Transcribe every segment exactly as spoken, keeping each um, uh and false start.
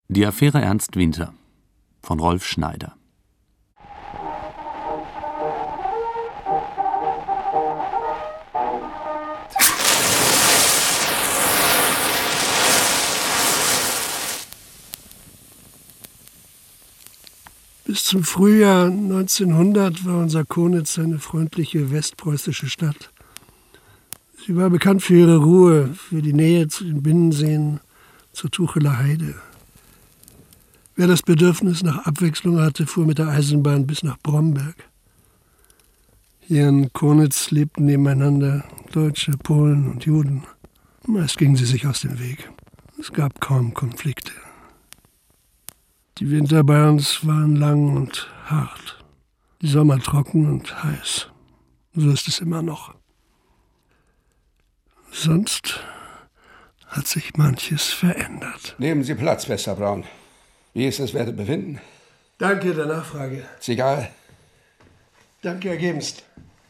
Die Affäre Ernst Winter von Rolf Schneider. Bis zum Frühjahr neunzehnhundert war unser Konitz eine freundliche westpreußische Stadt. Sie war bekannt für ihre Ruhe, für die Nähe zu den Binnenseen, zur Tucheler Heide. Wer das Bedürfnis nach Abwechslung hatte, fuhr mit der Eisenbahn bis nach Bromberg. Hier in Konitz lebten nebeneinander Deutsche, Polen und Juden. Meist gingen sie sich aus dem Weg. Es gab kaum Konflikte. Die Winter bei uns waren lang und hart. Die Sommer trocken und heiß. So ist es immer noch. Sonst hat sich manches verändert. Nehmen Sie Platz, Bester Braun. Wie ist das Wertebefinden? Danke der Nachfrage. Zigarre? Danke ergebenst.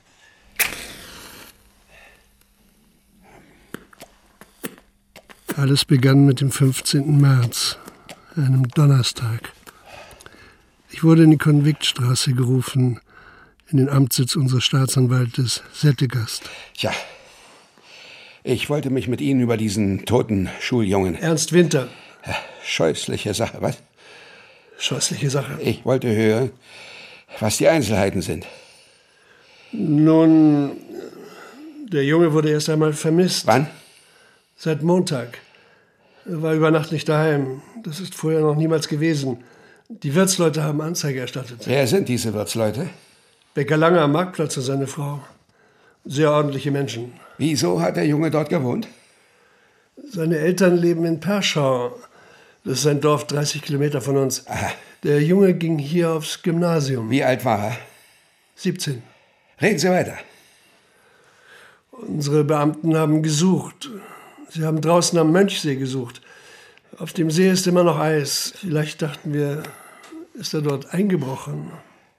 Alles begann mit dem fünfzehnten März, einem Donnerstag. Ich wurde in die Konviktstraße gerufen, in den Amtssitz unseres Staatsanwaltes Settegast. Tja, ich wollte mich mit Ihnen über diesen toten Schuljungen... Ernst Winter. Ja, scheußliche Sache, was? Scheußliche Sache. Ich wollte hören, was die Einzelheiten sind. Nun, der Junge wurde erst einmal vermisst. Wann? Seit Montag. Er war über Nacht nicht daheim. Das ist vorher noch niemals gewesen. Die Wirtsleute haben Anzeige erstattet. Wer sind diese Wirtsleute? Bäcker Lange am Marktplatz und seine Frau. Sehr ordentliche Menschen. Wieso hat der Junge dort gewohnt? Seine Eltern leben in Perschau. Das ist ein Dorf dreißig Kilometer von uns. Aha. Der Junge ging hier aufs Gymnasium. Wie alt war er? siebzehn. Reden Sie weiter. Unsere Beamten haben gesucht. Sie haben draußen am Mönchsee gesucht. Auf dem See ist immer noch Eis. Vielleicht dachten wir, ist er dort eingebrochen.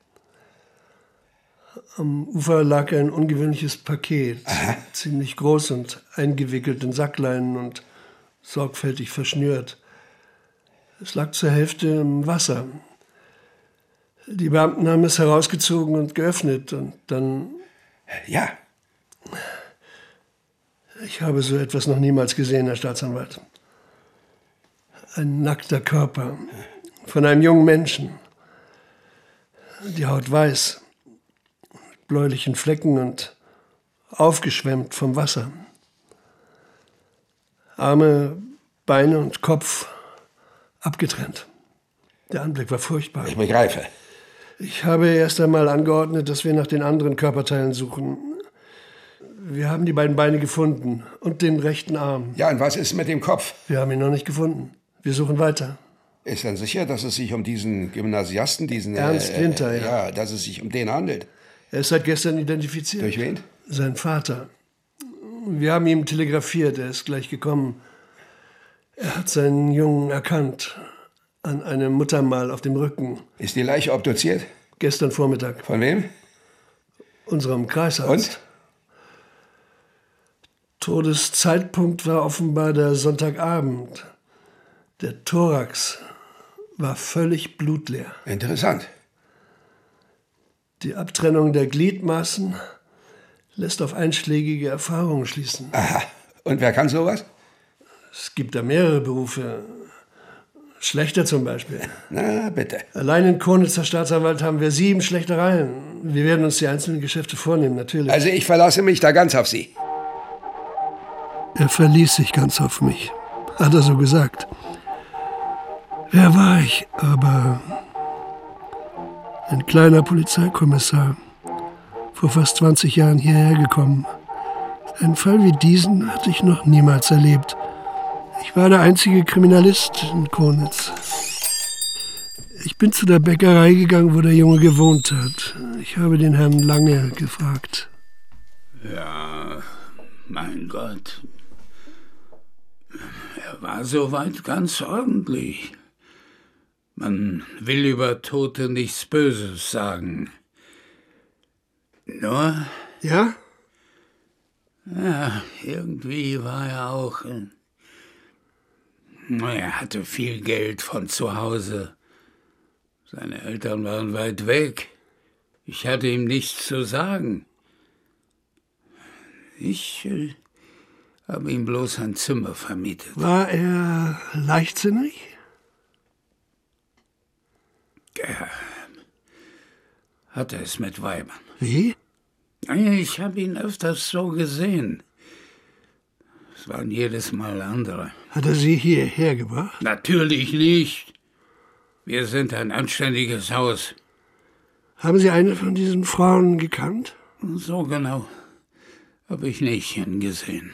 Am Ufer lag ein ungewöhnliches Paket. Aha. Ziemlich groß und eingewickelt in Sackleinen und sorgfältig verschnürt. Es lag zur Hälfte im Wasser. Die Beamten haben es herausgezogen und geöffnet und dann... Ja. Ich habe so etwas noch niemals gesehen, Herr Staatsanwalt. Ein nackter Körper von einem jungen Menschen. Die Haut weiß, mit bläulichen Flecken und aufgeschwemmt vom Wasser. Arme, Beine und Kopf abgetrennt. Der Anblick war furchtbar. Ich begreife. Ich habe erst einmal angeordnet, dass wir nach den anderen Körperteilen suchen. Wir haben die beiden Beine gefunden und den rechten Arm. Ja, und was ist mit dem Kopf? Wir haben ihn noch nicht gefunden. Wir suchen weiter. Ist denn sicher, dass es sich um diesen Gymnasiasten, diesen... Ernst äh, Winter, äh, ja. Ja, dass es sich um den handelt. Er ist seit gestern identifiziert. Durch wen? Sein Vater. Wir haben ihm telegrafiert, er ist gleich gekommen. Er hat seinen Jungen erkannt. An einem Muttermal auf dem Rücken. Ist die Leiche obduziert? Gestern Vormittag. Von wem? Unserem Kreisarzt. Und? Todeszeitpunkt war offenbar der Sonntagabend. Der Thorax war völlig blutleer. Interessant. Die Abtrennung der Gliedmaßen lässt auf einschlägige Erfahrungen schließen. Aha. Und wer kann sowas? Es gibt da mehrere Berufe. Schlechter zum Beispiel. Na, bitte. Allein in Konitz, Herr Staatsanwalt, haben wir sieben Schlechtereien. Wir werden uns die einzelnen Geschäfte vornehmen, natürlich. Also ich verlasse mich da ganz auf Sie. Er verließ sich ganz auf mich, hat er so gesagt. Wer war ich? Aber ein kleiner Polizeikommissar, vor fast zwanzig Jahren hierher gekommen. Einen Fall wie diesen hatte ich noch niemals erlebt. Ich war der einzige Kriminalist in Konitz. Ich bin zu der Bäckerei gegangen, wo der Junge gewohnt hat. Ich habe den Herrn Lange gefragt. Ja, mein Gott. Er war soweit ganz ordentlich. Man will über Tote nichts Böses sagen. Nur... Ja? Ja, irgendwie war er auch... Er hatte viel Geld von zu Hause. Seine Eltern waren weit weg. Ich hatte ihm nichts zu sagen. Ich äh, habe ihm bloß ein Zimmer vermietet. War er leichtsinnig? Er hatte es mit Weibern. Wie? Ich habe ihn öfters so gesehen. Es waren jedes Mal andere. Hat er Sie hierher gebracht? Natürlich nicht. Wir sind ein anständiges Haus. Haben Sie eine von diesen Frauen gekannt? So genau habe ich nicht hingesehen.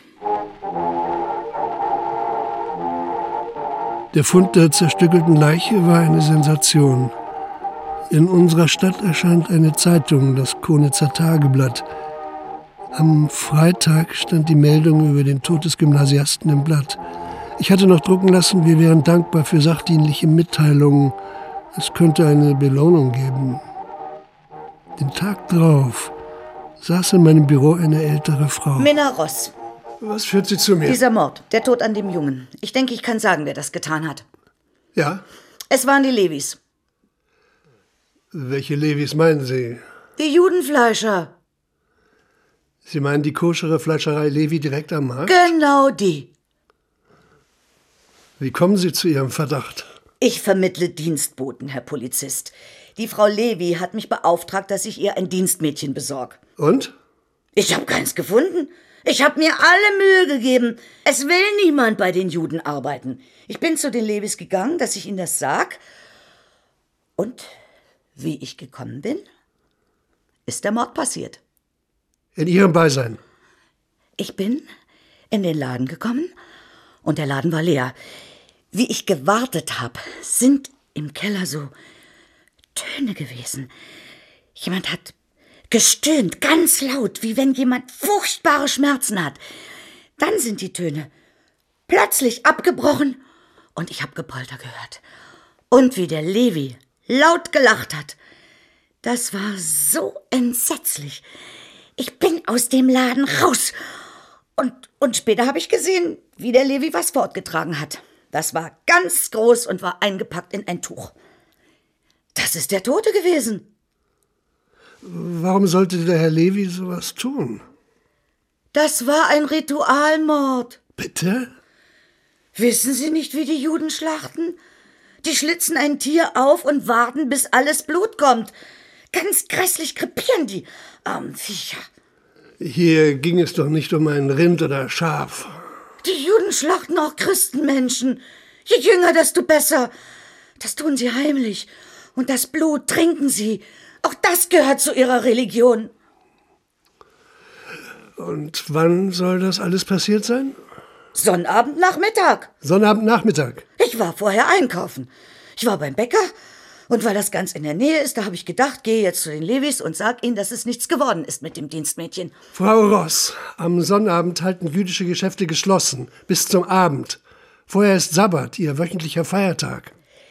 Der Fund der zerstückelten Leiche war eine Sensation. In unserer Stadt erscheint eine Zeitung, das Konitzer Tageblatt. Am Freitag stand die Meldung über den Tod des Gymnasiasten im Blatt. Ich hatte noch drucken lassen, wir wären dankbar für sachdienliche Mitteilungen. Es könnte eine Belohnung geben. Den Tag drauf saß in meinem Büro eine ältere Frau. Minna Ross. Was führt Sie zu mir? Dieser Mord, der Tod an dem Jungen. Ich denke, ich kann sagen, wer das getan hat. Ja? Es waren die Levis. Welche Levis meinen Sie? Die Judenfleischer. Sie meinen die koschere Fleischerei Levi direkt am Markt? Genau die. Wie kommen Sie zu Ihrem Verdacht? Ich vermittle Dienstboten, Herr Polizist. Die Frau Levi hat mich beauftragt, dass ich ihr ein Dienstmädchen besorge. Und? Ich habe keins gefunden. Ich habe mir alle Mühe gegeben. Es will niemand bei den Juden arbeiten. Ich bin zu den Levis gegangen, dass ich ihnen das sag. Und wie ich gekommen bin, ist der Mord passiert. In Ihrem Beisein? Ich bin in den Laden gekommen und der Laden war leer. Wie ich gewartet habe, sind im Keller so Töne gewesen. Jemand hat gestöhnt, ganz laut, wie wenn jemand furchtbare Schmerzen hat. Dann sind die Töne plötzlich abgebrochen und ich habe Gepolter gehört. Und wie der Levi laut gelacht hat. Das war so entsetzlich. Ich bin aus dem Laden raus. Und, und später habe ich gesehen, wie der Levi was fortgetragen hat. Das war ganz groß und war eingepackt in ein Tuch. Das ist der Tote gewesen. Warum sollte der Herr Levi sowas tun? Das war ein Ritualmord. Bitte? Wissen Sie nicht, wie die Juden schlachten? Die schlitzen ein Tier auf und warten, bis alles Blut kommt. Ganz grässlich krepieren die armen Viecher. Hier ging es doch nicht um ein Rind oder Schaf. Die Juden schlachten auch Christenmenschen. Je jünger, desto besser. Das tun sie heimlich. Und das Blut trinken sie. Auch das gehört zu ihrer Religion. Und wann soll das alles passiert sein? Sonnabendnachmittag. Sonnabendnachmittag. Ich war vorher einkaufen. Ich war beim Bäcker. Und weil das ganz in der Nähe ist, da habe ich gedacht, gehe jetzt zu den Levis und sag ihnen, dass es nichts geworden ist mit dem Dienstmädchen. Frau Ross, am Sonnabend halten jüdische Geschäfte geschlossen. Bis zum Abend. Vorher ist Sabbat, Ihr wöchentlicher Feiertag.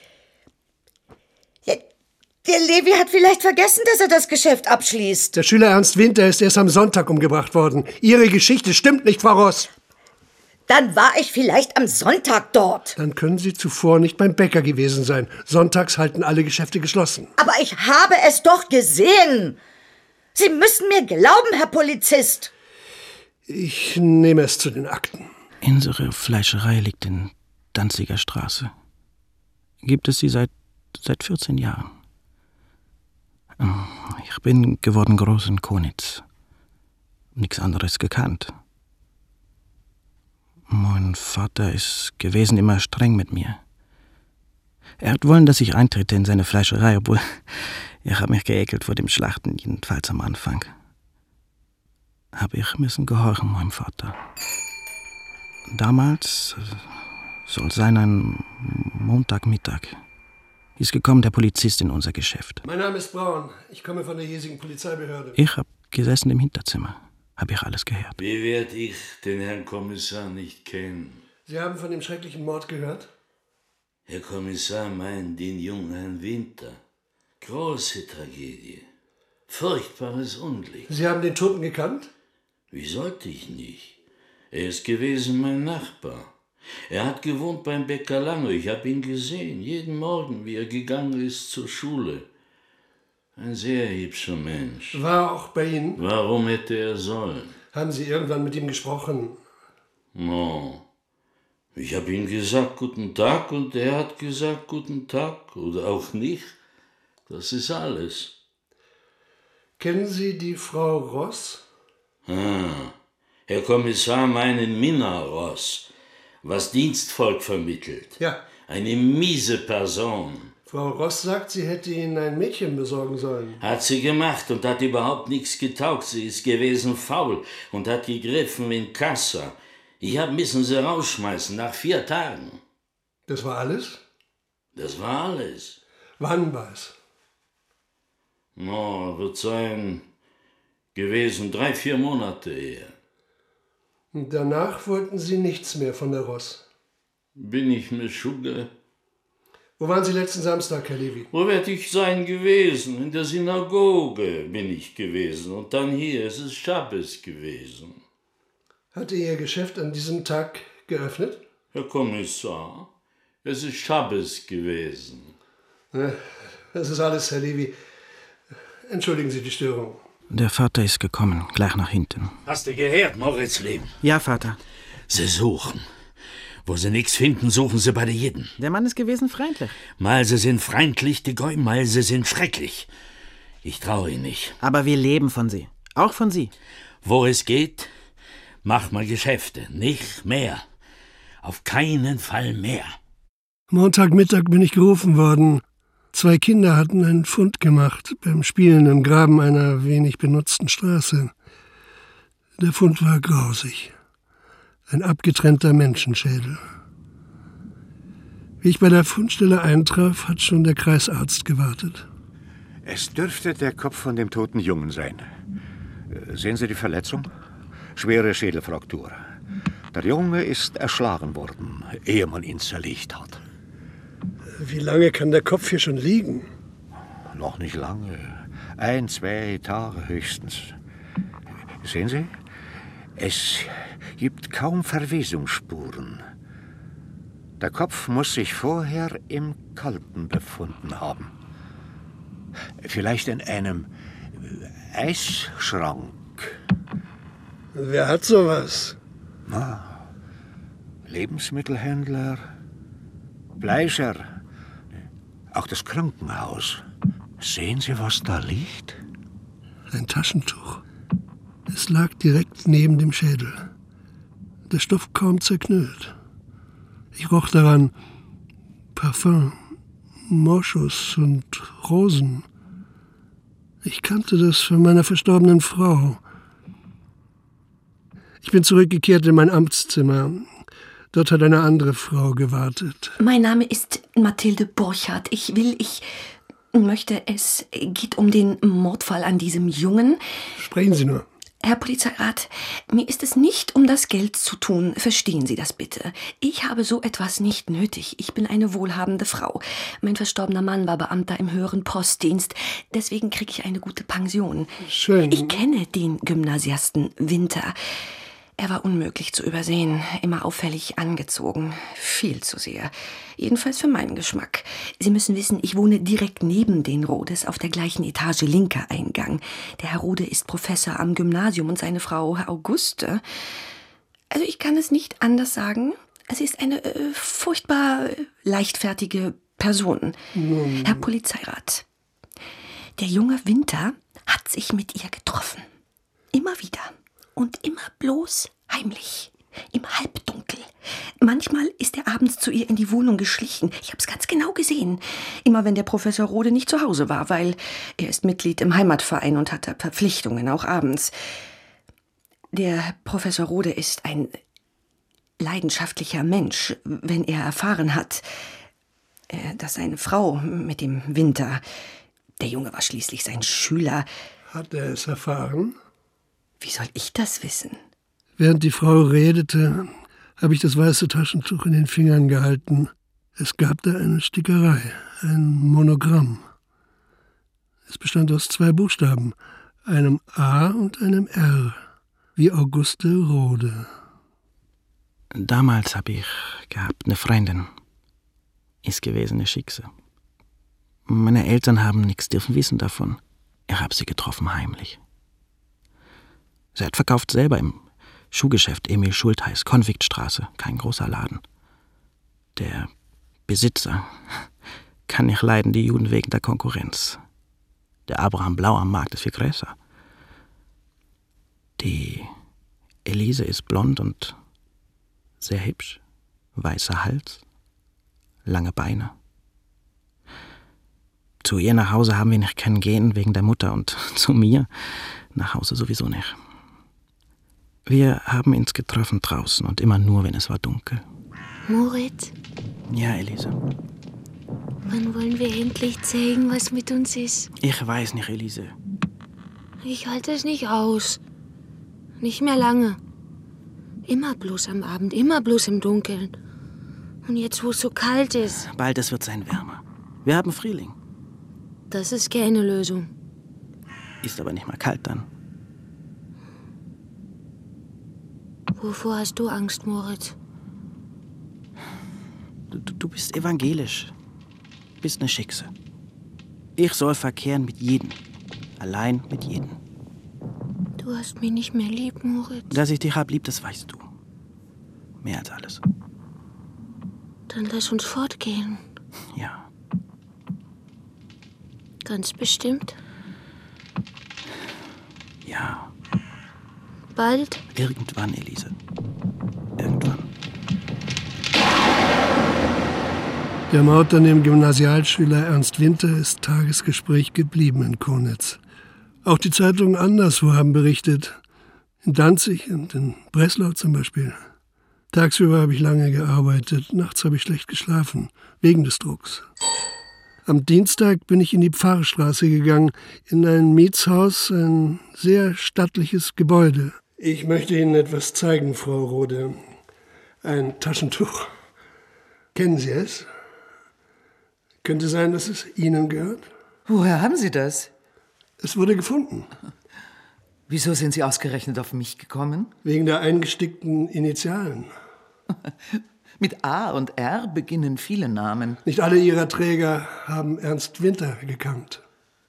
Der, der Levi hat vielleicht vergessen, dass er das Geschäft abschließt. Der Schüler Ernst Winter ist erst am Sonntag umgebracht worden. Ihre Geschichte stimmt nicht, Frau Ross. Dann war ich vielleicht am Sonntag dort. Dann können Sie zuvor nicht beim Bäcker gewesen sein. Sonntags halten alle Geschäfte geschlossen. Aber ich habe es doch gesehen. Sie müssen mir glauben, Herr Polizist. Ich nehme es zu den Akten. Unsere Fleischerei liegt in Danziger Straße. Gibt es sie seit, seit vierzehn Jahren. Ich bin geworden groß in Konitz. Nichts anderes gekannt. Mein Vater ist gewesen immer streng mit mir. Er hat wollen, dass ich eintrete in seine Fleischerei, obwohl ich habe mich geekelt vor dem Schlachten, jedenfalls am Anfang. Aber ich müssen gehorchen, meinem Vater. Damals, soll sein ein Montagmittag, ist gekommen der Polizist in unser Geschäft. Mein Name ist Braun. Ich komme von der hiesigen Polizeibehörde. Ich hab gesessen im Hinterzimmer. Hab ich alles gehört. Wie werd ich den Herrn Kommissar nicht kennen? Sie haben von dem schrecklichen Mord gehört? Herr Kommissar meint den jungen Herrn Winter. Große Tragödie. Furchtbares Unglück. Sie haben den Toten gekannt? Wie sollte ich nicht? Er ist gewesen mein Nachbar. Er hat gewohnt beim Bäcker Lange. Ich habe ihn gesehen, jeden Morgen, wie er gegangen ist zur Schule. Ein sehr hübscher Mensch. War auch bei Ihnen? Warum hätte er sollen? Haben Sie irgendwann mit ihm gesprochen? No. Ich habe ihm gesagt, guten Tag, und er hat gesagt, guten Tag. Oder auch nicht. Das ist alles. Kennen Sie die Frau Ross? Ah, Herr Kommissar meinen Minna Ross, was Dienstvolk vermittelt. Ja. Eine miese Person. Frau Ross sagt, sie hätte Ihnen ein Mädchen besorgen sollen. Hat sie gemacht und hat überhaupt nichts getaugt. Sie ist gewesen faul und hat gegriffen in Kassa. Ich hab müssen sie rausschmeißen nach vier Tagen. Das war alles? Das war alles. Wann war's? No, wird sein gewesen drei, vier Monate her. Und danach wollten Sie nichts mehr von der Ross. Bin ich mir Schugge? Wo waren Sie letzten Samstag, Herr Levy? Wo werd ich sein gewesen? In der Synagoge bin ich gewesen. Und dann hier, es ist Schabbes gewesen. Hatte Ihr Geschäft an diesem Tag geöffnet? Herr Kommissar, es ist Schabbes gewesen. Das ist alles, Herr Levy. Entschuldigen Sie die Störung. Der Vater ist gekommen, gleich nach hinten. Hast du gehört, Moritz Leben? Ja, Vater. Sie suchen. Wo sie nichts finden, suchen sie bei den Jiden. Der Mann ist gewesen freundlich. Mal sie sind freundlich, die Gäu, mal sie sind schrecklich. Ich traue ihnen nicht. Aber wir leben von sie. Auch von sie. Wo es geht, mach mal Geschäfte. Nicht mehr. Auf keinen Fall mehr. Montagmittag bin ich gerufen worden. Zwei Kinder hatten einen Fund gemacht beim Spielen im Graben einer wenig benutzten Straße. Der Fund war grausig. Ein abgetrennter Menschenschädel. Wie ich bei der Fundstelle eintraf, hat schon der Kreisarzt gewartet. Es dürfte der Kopf von dem toten Jungen sein. Sehen Sie die Verletzung? Schwere Schädelfraktur. Der Junge ist erschlagen worden, ehe man ihn zerlegt hat. Wie lange kann der Kopf hier schon liegen? Noch nicht lange. Ein, zwei Tage höchstens. Sehen Sie? Es gibt kaum Verwesungsspuren. Der Kopf muss sich vorher im Kalten befunden haben. Vielleicht in einem Eisschrank. Wer hat sowas? Na, Lebensmittelhändler, Fleischer, auch das Krankenhaus. Sehen Sie, was da liegt? Ein Taschentuch. Es lag direkt neben dem Schädel. Der Stoff kaum zerknüllt. Ich roch daran Parfum, Moschus und Rosen. Ich kannte das von meiner verstorbenen Frau. Ich bin zurückgekehrt in mein Amtszimmer. Dort hat eine andere Frau gewartet. Mein Name ist Mathilde Borchardt. Ich will, ich möchte, es geht um den Mordfall an diesem Jungen. Sprechen Sie nur. Herr Polizeirat, mir ist es nicht um das Geld zu tun. Verstehen Sie das bitte. Ich habe so etwas nicht nötig. Ich bin eine wohlhabende Frau. Mein verstorbener Mann war Beamter im höheren Postdienst. Deswegen kriege ich eine gute Pension. Schön. Ich kenne den Gymnasiasten Winter. Er war unmöglich zu übersehen, immer auffällig angezogen. Viel zu sehr. Jedenfalls für meinen Geschmack. Sie müssen wissen, ich wohne direkt neben den Rodes auf der gleichen Etage, linker Eingang. Der Herr Rode ist Professor am Gymnasium und seine Frau Auguste. Also ich kann es nicht anders sagen. Sie ist eine äh, furchtbar leichtfertige Person. Mhm. Herr Polizeirat, der junge Winter hat sich mit ihr getroffen. Immer wieder. Und immer bloß heimlich, im Halbdunkel. Manchmal ist er abends zu ihr in die Wohnung geschlichen. Ich habe es ganz genau gesehen. Immer wenn der Professor Rode nicht zu Hause war, weil er ist Mitglied im Heimatverein und hat Verpflichtungen, auch abends. Der Professor Rode ist ein leidenschaftlicher Mensch, wenn er erfahren hat, dass seine Frau mit dem Winter, der Junge war schließlich sein Schüler. Hat er es erfahren? Wie soll ich das wissen? Während die Frau redete, habe ich das weiße Taschentuch in den Fingern gehalten. Es gab da eine Stickerei, ein Monogramm. Es bestand aus zwei Buchstaben, einem A und einem R, wie Auguste Rode. Damals habe ich gehabt eine Freundin. Ist gewesen eine Schicksal. Meine Eltern haben nichts dürfen wissen davon. Ich habe sie getroffen heimlich. Sie hat verkauft selber im Schuhgeschäft Emil Schultheiß, Konviktstraße, kein großer Laden. Der Besitzer kann nicht leiden, die Juden wegen der Konkurrenz. Der Abraham Blau am Markt ist viel größer. Die Elise ist blond und sehr hübsch, weißer Hals, lange Beine. Zu ihr nach Hause haben wir nicht können gehen wegen der Mutter und zu mir nach Hause sowieso nicht. Wir haben uns getroffen draußen und immer nur, wenn es war dunkel. Moritz? Ja, Elise. Wann wollen wir endlich zeigen, was mit uns ist? Ich weiß nicht, Elise. Ich halte es nicht aus. Nicht mehr lange. Immer bloß am Abend, immer bloß im Dunkeln. Und jetzt, wo es so kalt ist. Bald es wird sein wärmer. Wir haben Frühling. Das ist keine Lösung. Ist aber nicht mal kalt dann. Wovor hast du Angst, Moritz? Du, du bist evangelisch. Bist eine Schickse. Ich soll verkehren mit jedem. Allein mit jedem. Du hast mich nicht mehr lieb, Moritz. Dass ich dich hab lieb, das weißt du. Mehr als alles. Dann lass uns fortgehen. Ja. Ganz bestimmt? Ja. Bald? Irgendwann, Elise. Irgendwann. Der Mord an dem Gymnasialschüler Ernst Winter ist Tagesgespräch geblieben in Konitz. Auch die Zeitungen anderswo haben berichtet. In Danzig und in Breslau zum Beispiel. Tagsüber habe ich lange gearbeitet, nachts habe ich schlecht geschlafen, wegen des Drucks. Am Dienstag bin ich in die Pfarrstraße gegangen, in ein Mietshaus, ein sehr stattliches Gebäude. Ich möchte Ihnen etwas zeigen, Frau Rode. Ein Taschentuch. Kennen Sie es? Könnte sein, dass es Ihnen gehört? Woher haben Sie das? Es wurde gefunden. Wieso sind Sie ausgerechnet auf mich gekommen? Wegen der eingestickten Initialen. Mit A und R beginnen viele Namen. Nicht alle Ihrer Träger haben Ernst Winter gekannt.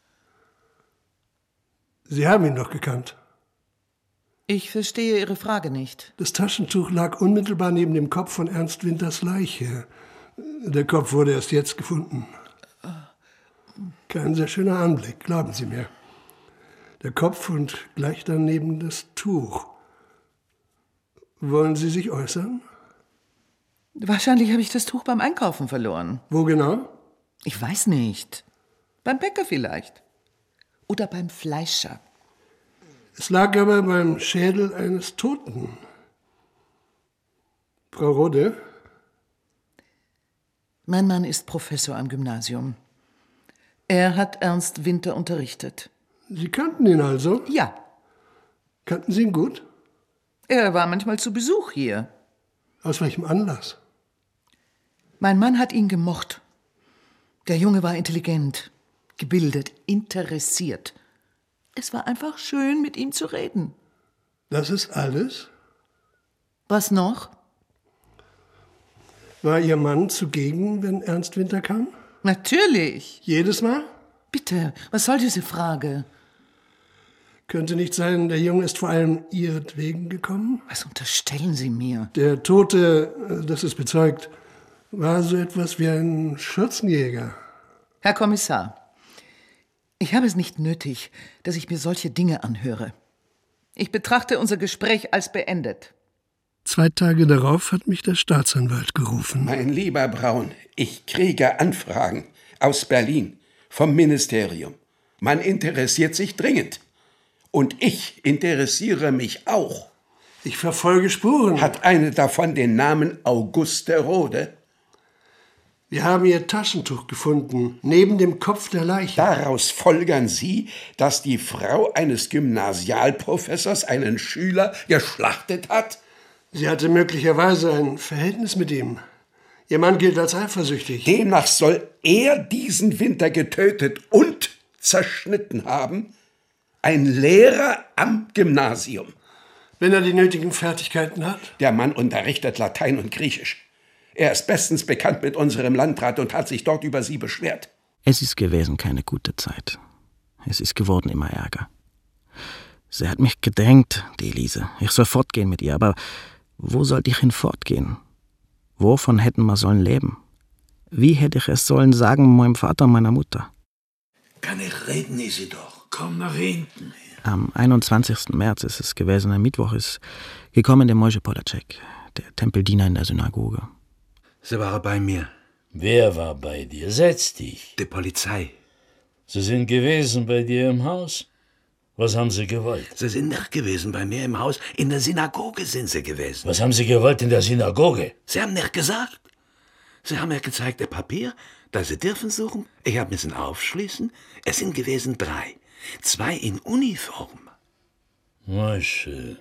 Sie haben ihn doch gekannt. Ich verstehe Ihre Frage nicht. Das Taschentuch lag unmittelbar neben dem Kopf von Ernst Winters Leiche. Der Kopf wurde erst jetzt gefunden. Kein sehr schöner Anblick, glauben Sie mir. Der Kopf und gleich daneben das Tuch. Wollen Sie sich äußern? Wahrscheinlich habe ich das Tuch beim Einkaufen verloren. Wo genau? Ich weiß nicht. Beim Bäcker vielleicht. Oder beim Fleischer. Es lag aber beim Schädel eines Toten. Frau Rode? Mein Mann ist Professor am Gymnasium. Er hat Ernst Winter unterrichtet. Sie kannten ihn also? Ja. Kannten Sie ihn gut? Er war manchmal zu Besuch hier. Aus welchem Anlass? Mein Mann hat ihn gemocht. Der Junge war intelligent, gebildet, interessiert. Es war einfach schön, mit ihm zu reden. Das ist alles? Was noch? War Ihr Mann zugegen, wenn Ernst Winter kam? Natürlich. Jedes Mal? Bitte, was soll diese Frage? Könnte nicht sein, der Junge ist vor allem ihretwegen gekommen? Was unterstellen Sie mir? Der Tote, das ist bezeugt, war so etwas wie ein Schürzenjäger. Herr Kommissar, ich habe es nicht nötig, dass ich mir solche Dinge anhöre. Ich betrachte unser Gespräch als beendet. Zwei Tage darauf hat mich der Staatsanwalt gerufen. Mein lieber Braun, ich kriege Anfragen aus Berlin, vom Ministerium. Man interessiert sich dringend. Und ich interessiere mich auch. Ich verfolge Spuren. Hat eine davon den Namen Auguste Rode? Wir haben Ihr Taschentuch gefunden, neben dem Kopf der Leiche. Daraus folgern Sie, dass die Frau eines Gymnasialprofessors einen Schüler geschlachtet hat? Sie hatte möglicherweise ein Verhältnis mit ihm. Ihr Mann gilt als eifersüchtig. Demnach soll er diesen Winter getötet und zerschnitten haben? Ein Lehrer am Gymnasium. Wenn er die nötigen Fertigkeiten hat? Der Mann unterrichtet Latein und Griechisch. Er ist bestens bekannt mit unserem Landrat und hat sich dort über Sie beschwert. Es ist gewesen keine gute Zeit. Es ist geworden immer ärger. Sie hat mich gedrängt, die Elise. Ich soll fortgehen mit ihr, aber wo sollte ich hin fortgehen? Wovon hätten wir sollen leben? Wie hätte ich es sollen sagen meinem Vater und meiner Mutter? Kann ich reden, Isidor? Komm nach hinten. Am einundzwanzigsten März ist es gewesen, am Mittwoch ist gekommen der Moshe Polacek, der Tempeldiener in der Synagoge. Sie waren bei mir. Wer war bei dir? Setz dich. Die Polizei. Sie sind gewesen bei dir im Haus? Was haben sie gewollt? Sie sind nicht gewesen bei mir im Haus. In der Synagoge sind sie gewesen. Was haben sie gewollt in der Synagoge? Sie haben nicht gesagt. Sie haben mir gezeigt, ein Papier, das Sie dürfen suchen. Ich habe müssen aufschließen. Es sind gewesen drei. Zwei in Uniform. Moshe.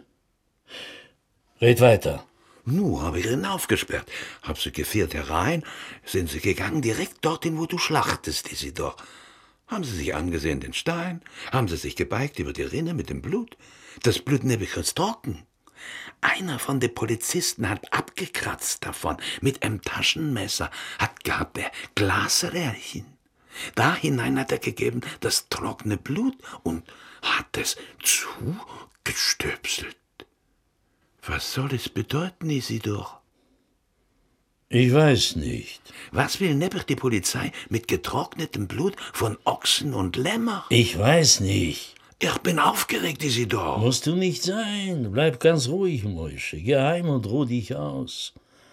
Red weiter. Nu, habe ich ihn aufgesperrt. Hab sie geführt herein. Sind sie gegangen direkt dorthin, wo du schlachtest, Isidor. Haben sie sich angesehen, den Stein. Haben sie sich gebeigt über die Rinne mit dem Blut. Das Blut nämlich ist trocken. Einer von den Polizisten hat abgekratzt davon mit einem Taschenmesser, hat gehabt der Glasröhrchen. Da hinein hat er gegeben das trockene Blut und hat es zugestöpselt. Was soll es bedeuten, Isidor? Ich weiß nicht. Was will nebber die Polizei mit getrocknetem Blut von Ochsen und Lämmer? Ich weiß nicht. Ich bin aufgeregt, Isidor. Musst du nicht sein. Bleib ganz ruhig, Moshe. Geh heim und ruh dich aus.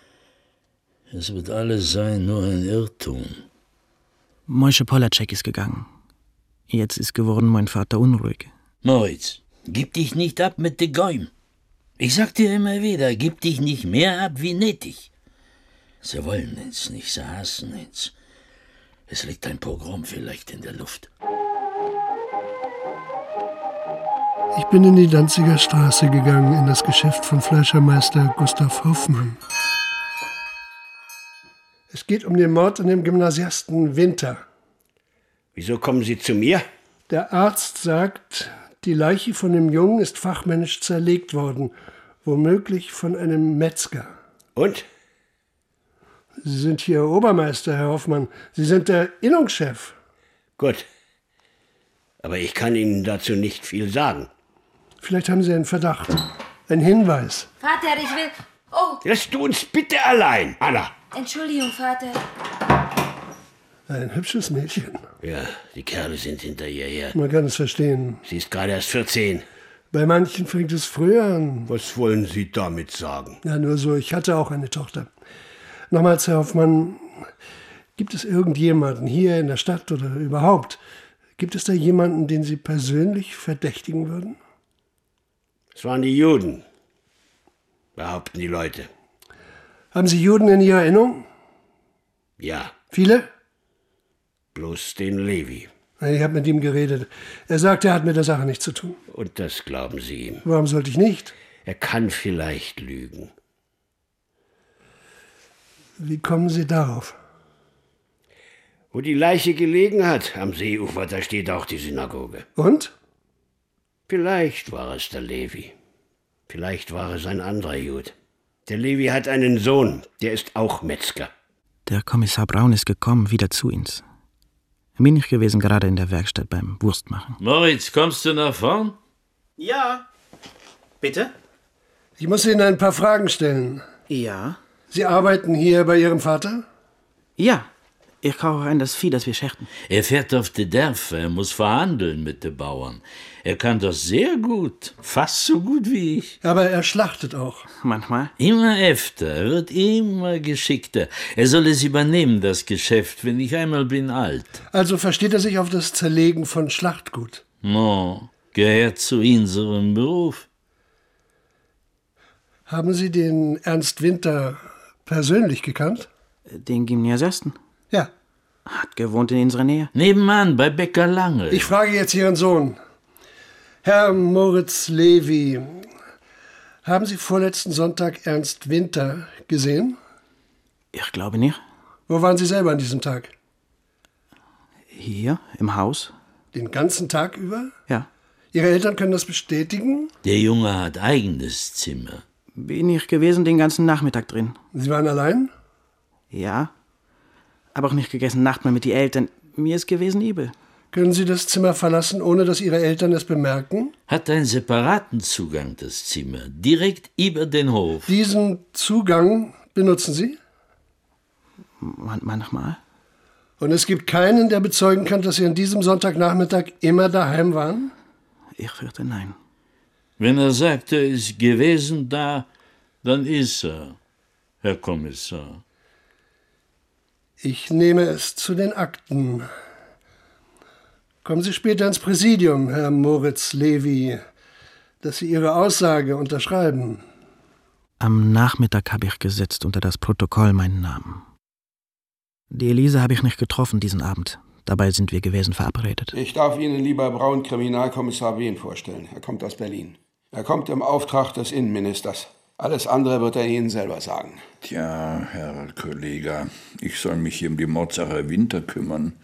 Es wird alles sein, nur ein Irrtum. Moshe Polacek ist gegangen. Jetzt ist geworden mein Vater unruhig. Moritz, gib dich nicht ab mit de Gäum. Ich sag dir immer wieder, gib dich nicht mehr ab wie nötig. Sie wollen uns nicht, sie hassen uns. Es liegt ein Pogrom vielleicht in der Luft. Ich bin in die Danziger Straße gegangen, in das Geschäft von Fleischermeister Gustav Hoffmann. Es geht um den Mord an dem Gymnasiasten Winter. Wieso kommen Sie zu mir? Der Arzt sagt, die Leiche von dem Jungen ist fachmännisch zerlegt worden, womöglich von einem Metzger. Und? Sie sind hier Obermeister, Herr Hoffmann. Sie sind der Innungschef. Gut. Aber ich kann Ihnen dazu nicht viel sagen. Vielleicht haben Sie einen Verdacht. Ein Hinweis. Vater, ich will... Oh, Lass du uns bitte allein, Anna. Entschuldigung, Vater. Ein hübsches Mädchen. Ja, die Kerle sind hinter ihr her. Man kann es verstehen. Sie ist gerade erst vierzehn. Bei manchen fängt es früher an. Was wollen Sie damit sagen? Ja, nur so. Ich hatte auch eine Tochter. Nochmals, Herr Hoffmann, gibt es irgendjemanden hier in der Stadt oder überhaupt, gibt es da jemanden, den Sie persönlich verdächtigen würden? Es waren die Juden, behaupten die Leute. Haben Sie Juden in Ihrer Erinnerung? Ja. Viele? Bloß den Levi. Ich habe mit ihm geredet. Er sagt, er hat mit der Sache nichts zu tun. Und das glauben Sie ihm. Warum sollte ich nicht? Er kann vielleicht lügen. Wie kommen Sie darauf? Wo die Leiche gelegen hat, am Seeufer, da steht auch die Synagoge. Und? Vielleicht war es der Levi. Vielleicht war es ein anderer Jude. Der Levi hat einen Sohn, der ist auch Metzger. Der Kommissar Braun ist gekommen, wieder zu uns. Bin ich gewesen, gerade in der Werkstatt beim Wurstmachen. Moritz, kommst du nach vorn? Ja. Bitte? Ich muss Ihnen ein paar Fragen stellen. Ja. Sie arbeiten hier bei Ihrem Vater? Ja. Ich kaufe ein das Vieh, das wir schächten. Er fährt auf die Dörfer, er muss verhandeln mit den Bauern. Er kann das sehr gut, fast so gut wie ich. Aber er schlachtet auch. Manchmal. Immer öfter, er wird immer geschickter. Er soll es übernehmen, das Geschäft, wenn ich einmal bin alt. Also versteht er sich auf das Zerlegen von Schlachtgut? No, gehört zu unserem Beruf. Haben Sie den Ernst Winter persönlich gekannt? Den Gymnasiasten? Ja. Hat gewohnt in unserer Nähe. Nebenan, bei Bäcker Lange. Ich frage jetzt Ihren Sohn. Herr Moritz Levi, haben Sie vorletzten Sonntag Ernst Winter gesehen? Ich glaube nicht. Wo waren Sie selber an diesem Tag? Hier, im Haus. Den ganzen Tag über? Ja. Ihre Eltern können das bestätigen? Der Junge hat eigenes Zimmer. Bin ich gewesen den ganzen Nachmittag drin. Sie waren allein? Ja, aber auch nicht gegessen Nacht mal mit die Eltern. Mir ist gewesen übel. Können Sie das Zimmer verlassen, ohne dass Ihre Eltern es bemerken? Hat einen separaten Zugang, das Zimmer, direkt über den Hof. Diesen Zugang benutzen Sie? Manchmal. Und es gibt keinen, der bezeugen kann, dass Sie an diesem Sonntagnachmittag immer daheim waren? Ich fürchte, nein. Wenn er sagt, er ist gewesen da, dann ist er, Herr Kommissar. Ich nehme es zu den Akten. Kommen Sie später ins Präsidium, Herr Moritz Levy, dass Sie Ihre Aussage unterschreiben. Am Nachmittag habe ich gesetzt unter das Protokoll meinen Namen. Die Elise habe ich nicht getroffen diesen Abend. Dabei sind wir gewesen verabredet. Ich darf Ihnen lieber Braun Kriminalkommissar Wien vorstellen. Er kommt aus Berlin. Er kommt im Auftrag des Innenministers. Alles andere wird er Ihnen selber sagen. Tja, Herr Kollege, ich soll mich hier um die Mordsache Winter kümmern.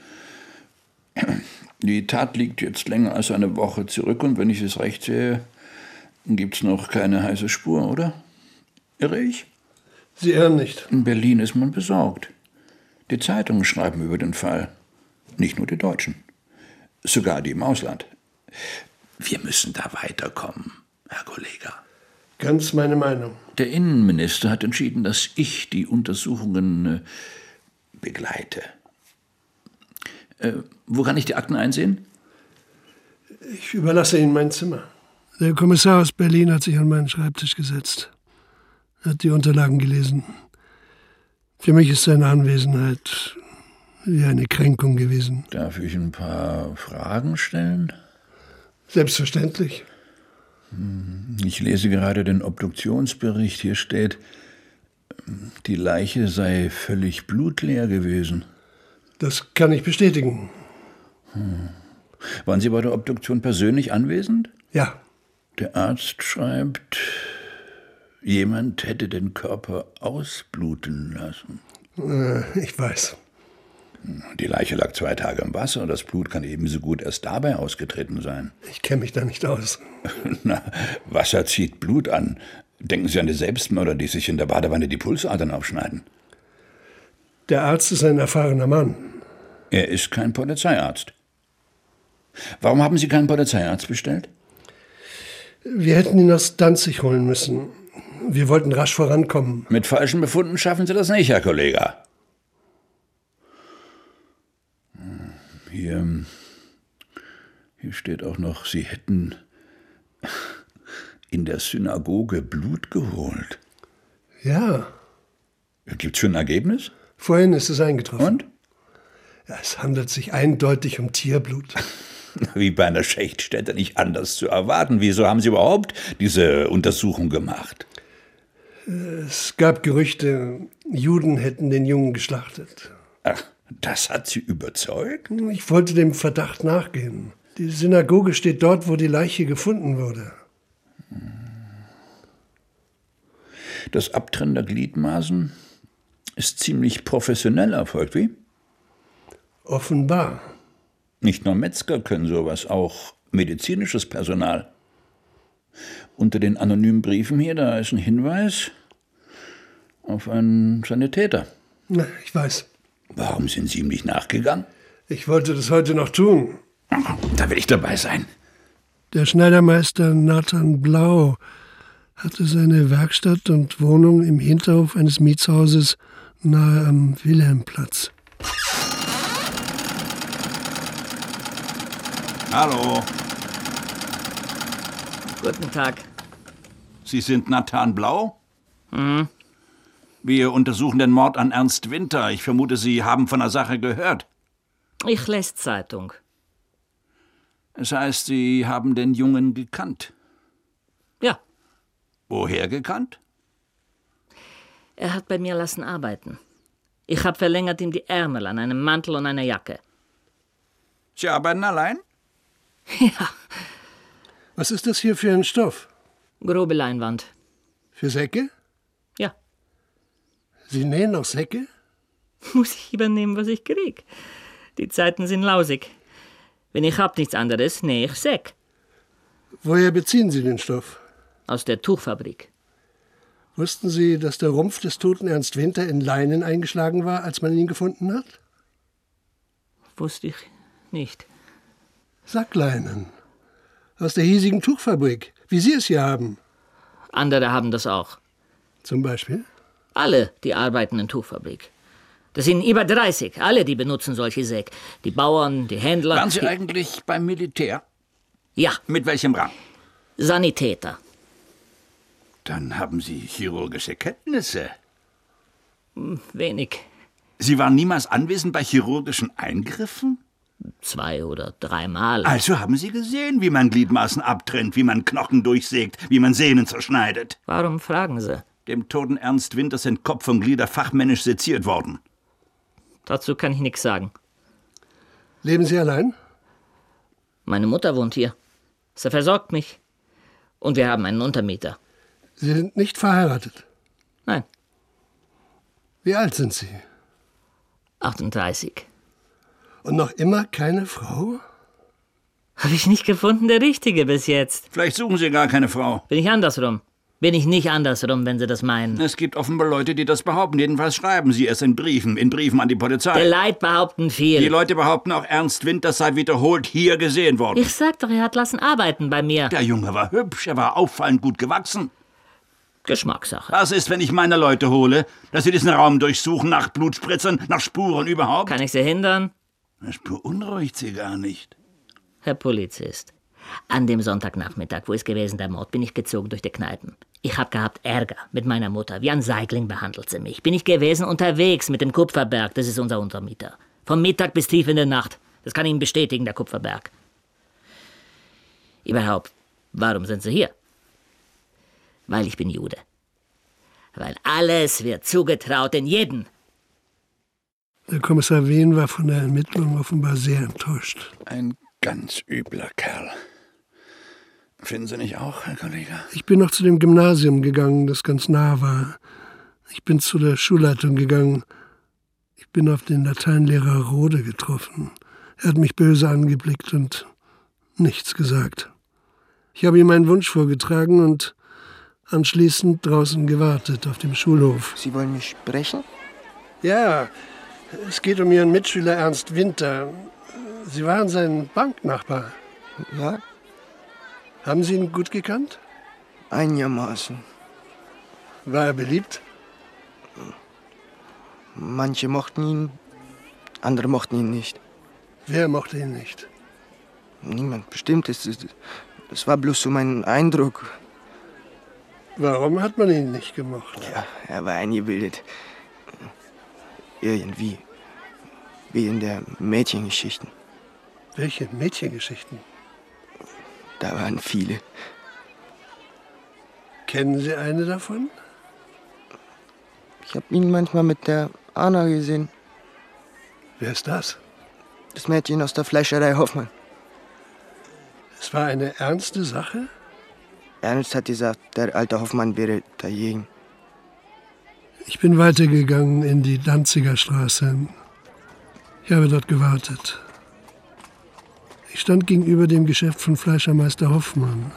Die Tat liegt jetzt länger als eine Woche zurück und wenn ich es recht sehe, gibt's noch keine heiße Spur, oder? Irre ich? Sie irren nicht. In Berlin ist man besorgt. Die Zeitungen schreiben über den Fall. Nicht nur die Deutschen. Sogar die im Ausland. Wir müssen da weiterkommen, Herr Kollege. Ganz meine Meinung. Der Innenminister hat entschieden, dass ich die Untersuchungen äh, begleite. Äh, wo kann ich die Akten einsehen? Ich überlasse Ihnen mein Zimmer. Der Kommissar aus Berlin hat sich an meinen Schreibtisch gesetzt. Er hat die Unterlagen gelesen. Für mich ist seine Anwesenheit wie eine Kränkung gewesen. Darf ich ein paar Fragen stellen? Selbstverständlich. Ich lese gerade den Obduktionsbericht. Hier steht, die Leiche sei völlig blutleer gewesen. Das kann ich bestätigen. Hm. Waren Sie bei der Obduktion persönlich anwesend? Ja. Der Arzt schreibt, jemand hätte den Körper ausbluten lassen. Äh, ich weiß. Die Leiche lag zwei Tage im Wasser und das Blut kann ebenso gut erst dabei ausgetreten sein. Ich kenne mich da nicht aus. Na, Wasser zieht Blut an. Denken Sie an die Selbstmörder, die sich in der Badewanne die Pulsadern aufschneiden. Der Arzt ist ein erfahrener Mann. Er ist kein Polizeiarzt. Warum haben Sie keinen Polizeiarzt bestellt? Wir hätten ihn aus Danzig holen müssen. Wir wollten rasch vorankommen. Mit falschen Befunden schaffen Sie das nicht, Herr Kollege. Hier, hier steht auch noch, Sie hätten in der Synagoge Blut geholt. Ja. Gibt's schon ein Ergebnis? Vorhin ist es eingetroffen. Und? Ja, es handelt sich eindeutig um Tierblut. Wie bei einer Schächtstätte nicht anders zu erwarten. Wieso haben Sie überhaupt diese Untersuchung gemacht? Es gab Gerüchte, Juden hätten den Jungen geschlachtet. Ach, das hat Sie überzeugt? Ich wollte dem Verdacht nachgehen. Die Synagoge steht dort, wo die Leiche gefunden wurde. Das Abtrennen der Gliedmaßen ist ziemlich professionell erfolgt, wie? Offenbar. Nicht nur Metzger können sowas, auch medizinisches Personal. Unter den anonymen Briefen hier, da ist ein Hinweis auf einen Sanitäter. Na, ich weiß. Warum sind Sie ihm nicht nachgegangen? Ich wollte das heute noch tun. Da will ich dabei sein. Der Schneidermeister Nathan Blau hatte seine Werkstatt und Wohnung im Hinterhof eines Mietshauses nahe am Wilhelmplatz. Hallo. Guten Tag. Sie sind Nathan Blau? Hm. Wir untersuchen den Mord an Ernst Winter. Ich vermute, Sie haben von der Sache gehört. Ich lese Zeitung. Es heißt, Sie haben den Jungen gekannt. Ja. Woher gekannt? Er hat bei mir lassen arbeiten. Ich habe verlängert ihm die Ärmel an einem Mantel und einer Jacke. Sie arbeiten allein? Ja. Was ist das hier für ein Stoff? Grobe Leinwand. Für Säcke? Ja. Sie nähen auch Säcke? Muss ich übernehmen, was ich krieg. Die Zeiten sind lausig. Wenn ich hab nichts anderes, nähe ich Säck. Woher beziehen Sie den Stoff? Aus der Tuchfabrik. Wussten Sie, dass der Rumpf des toten Ernst Winter in Leinen eingeschlagen war, als man ihn gefunden hat? Wusste ich nicht. Sackleinen. Aus der hiesigen Tuchfabrik, wie Sie es hier haben. Andere haben das auch. Zum Beispiel? Alle, die arbeiten in Tuchfabrik. Das sind über dreißig. Alle, die benutzen solche Säck. Die Bauern, die Händler. Waren Sie die eigentlich beim Militär? Ja. Mit welchem Rang? Sanitäter. Dann haben Sie chirurgische Kenntnisse. Wenig. Sie waren niemals anwesend bei chirurgischen Eingriffen? Zwei oder dreimal. Also haben Sie gesehen, wie man Gliedmaßen abtrennt, wie man Knochen durchsägt, wie man Sehnen zerschneidet. Warum fragen Sie? Dem toten Ernst Winter sind Kopf und Glieder fachmännisch seziert worden. Dazu kann ich nichts sagen. Leben Sie allein? Meine Mutter wohnt hier. Sie versorgt mich. Und wir haben einen Untermieter. Sie sind nicht verheiratet? Nein. Wie alt sind Sie? achtunddreißig. Und noch immer keine Frau? Habe ich nicht gefunden, der Richtige bis jetzt. Vielleicht suchen Sie gar keine Frau. Bin ich andersrum? Bin ich nicht andersrum, wenn Sie das meinen? Es gibt offenbar Leute, die das behaupten. Jedenfalls schreiben sie es in Briefen, in Briefen an die Polizei. Die Leute behaupten viel. Die Leute behaupten auch, Ernst Winter sei wiederholt hier gesehen worden. Ich sag doch, er hat lassen arbeiten bei mir. Der Junge war hübsch, er war auffallend gut gewachsen. Geschmackssache. Was ist, wenn ich meine Leute hole, dass sie diesen Raum durchsuchen nach Blutspritzern, nach Spuren überhaupt? Kann ich sie hindern? Das beunruhigt Sie gar nicht. Herr Polizist, an dem Sonntagnachmittag, wo es gewesen der Mord, bin ich gezogen durch die Kneipen. Ich hab gehabt Ärger mit meiner Mutter. Wie ein Säugling behandelt sie mich. Bin ich gewesen unterwegs mit dem Kupferberg, das ist unser Untermieter. Vom Mittag bis tief in die Nacht. Das kann ich Ihnen bestätigen, der Kupferberg. Überhaupt, warum sind Sie hier? Weil ich bin Jude. Weil alles wird zugetraut in jeden. Der Kommissar Wehn war von der Ermittlung offenbar sehr enttäuscht. Ein ganz übler Kerl. Finden Sie nicht auch, Herr Kollege? Ich bin noch zu dem Gymnasium gegangen, das ganz nah war. Ich bin zu der Schulleitung gegangen. Ich bin auf den Lateinlehrer Rode getroffen. Er hat mich böse angeblickt und nichts gesagt. Ich habe ihm meinen Wunsch vorgetragen und anschließend draußen gewartet auf dem Schulhof. Sie wollen mich sprechen? Ja, es geht um Ihren Mitschüler Ernst Winter. Sie waren sein Banknachbar. Ja. Haben Sie ihn gut gekannt? Einigermaßen. War er beliebt? Manche mochten ihn, andere mochten ihn nicht. Wer mochte ihn nicht? Niemand Bestimmtes. Das war bloß so mein Eindruck. Warum hat man ihn nicht gemocht? Ja, er war eingebildet. Irgendwie. Wie in der Mädchengeschichten. Welche Mädchengeschichten? Da waren viele. Kennen Sie eine davon? Ich habe ihn manchmal mit der Anna gesehen. Wer ist das? Das Mädchen aus der Fleischerei Hoffmann. Es war eine ernste Sache? Ernst hat gesagt, der alte Hoffmann wäre dagegen. Ich bin weitergegangen in die Danziger Straße. Ich habe dort gewartet. Ich stand gegenüber dem Geschäft von Fleischermeister Hoffmann.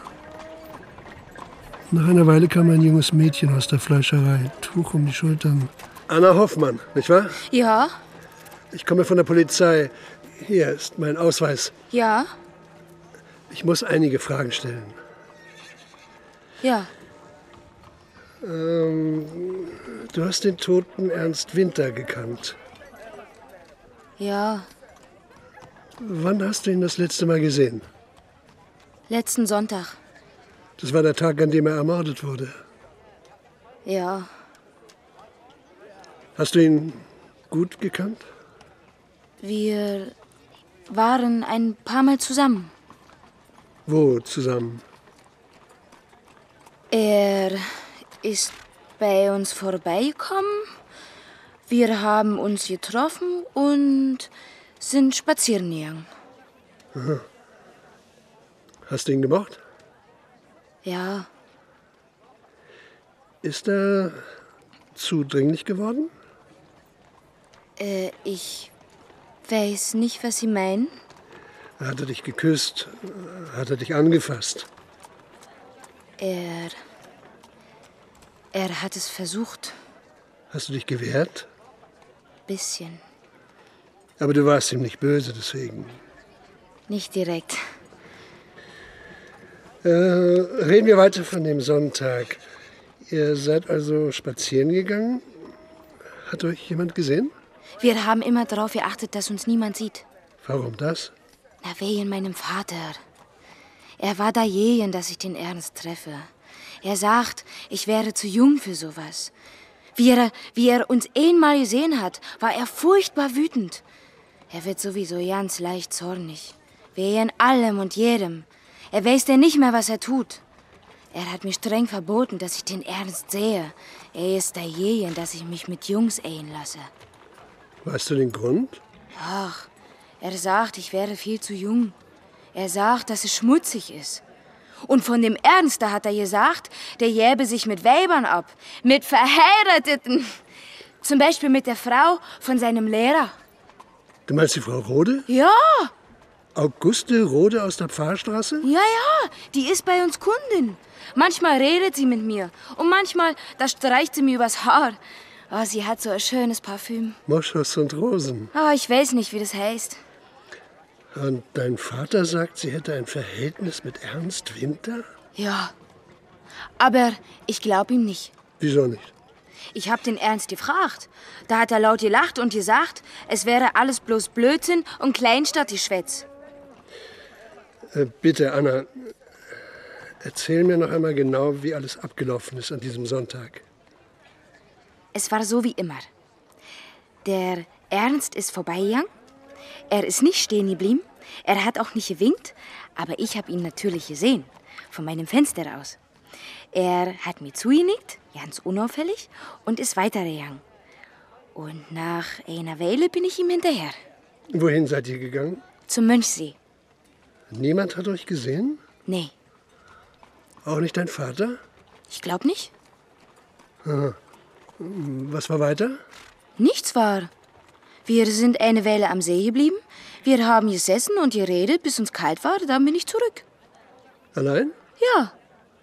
Nach einer Weile kam ein junges Mädchen aus der Fleischerei, Tuch um die Schultern. Anna Hoffmann, nicht wahr? Ja, Ich komme von der Polizei. Hier ist mein Ausweis. ja, Ich muss einige Fragen stellen. ja. Ähm, du hast den toten Ernst Winter gekannt. Ja, Wann hast du ihn das letzte Mal gesehen? letzten Sonntag. Das war der Tag, an dem er ermordet wurde. Ja, Hast du ihn gut gekannt? wir waren ein paar Mal zusammen. Wo zusammen? Er ist bei uns vorbeigekommen. Wir haben uns getroffen und sind spazieren gegangen. Aha. Hast du ihn gemocht? Ja, Ist er zudringlich geworden? äh, ich weiß nicht, was Sie meinen. Hat er dich geküsst? Hat er dich angefasst? Er. Er hat es versucht. Hast du dich gewehrt? Bisschen. Aber du warst ihm nicht böse, deswegen. Nicht direkt. Äh, reden wir weiter von dem Sonntag. Ihr seid also spazieren gegangen? Hat euch jemand gesehen? Wir haben immer darauf geachtet, dass uns niemand sieht. Warum das? Na, wegen meinem Vater. Er war dagegen, dass ich den Ernst treffe. Er sagt, ich wäre zu jung für sowas. Wie er, wie er uns einmal gesehen hat, war er furchtbar wütend. Er wird sowieso ganz leicht zornig. Wegen allem und jedem. Er weiß denn nicht mehr, was er tut. Er hat mir streng verboten, dass ich den Ernst sehe. Er ist dagegen, dass ich mich mit Jungs einlasse. Weißt du den Grund? Ach, er sagt, ich wäre viel zu jung. Er sagt, dass es schmutzig ist. Und von dem Ernst, da hat er gesagt, der jäbe sich mit Weibern ab. Mit Verheirateten. Zum Beispiel mit der Frau von seinem Lehrer. Du meinst die Frau Rode? Ja. Auguste Rode aus der Pfarrstraße? Ja, ja, die ist bei uns Kundin. Manchmal redet sie mit mir. Und manchmal, da streicht sie mir übers Haar. Oh, sie hat so ein schönes Parfüm. Moschus und Rosen. Oh, ich weiß nicht, wie das heißt. Und dein Vater sagt, sie hätte ein Verhältnis mit Ernst Winter? Ja. Aber ich glaube ihm nicht. Wieso nicht? Ich hab den Ernst gefragt. Da hat er laut gelacht und gesagt, es wäre alles bloß Blödsinn und Kleinstadtgeschwätz. Äh, bitte, Anna, erzähl mir noch einmal genau, wie alles abgelaufen ist an diesem Sonntag. Es war so wie immer. Der Ernst ist vorbeigegangen. Er ist nicht stehen geblieben. Er hat auch nicht gewinkt. Aber ich habe ihn natürlich gesehen. Von meinem Fenster aus. Er hat mir zugenickt, ganz unauffällig, und ist weitergegangen. Und nach einer Weile bin ich ihm hinterher. Wohin seid ihr gegangen? Zum Mönchsee. Niemand hat euch gesehen? Nee. Auch nicht dein Vater? Ich glaube nicht. Aha. Was war weiter? Nichts war. Wir sind eine Weile am See geblieben. Wir haben gesessen und geredet, bis uns kalt war. Dann bin ich zurück. Allein? Ja.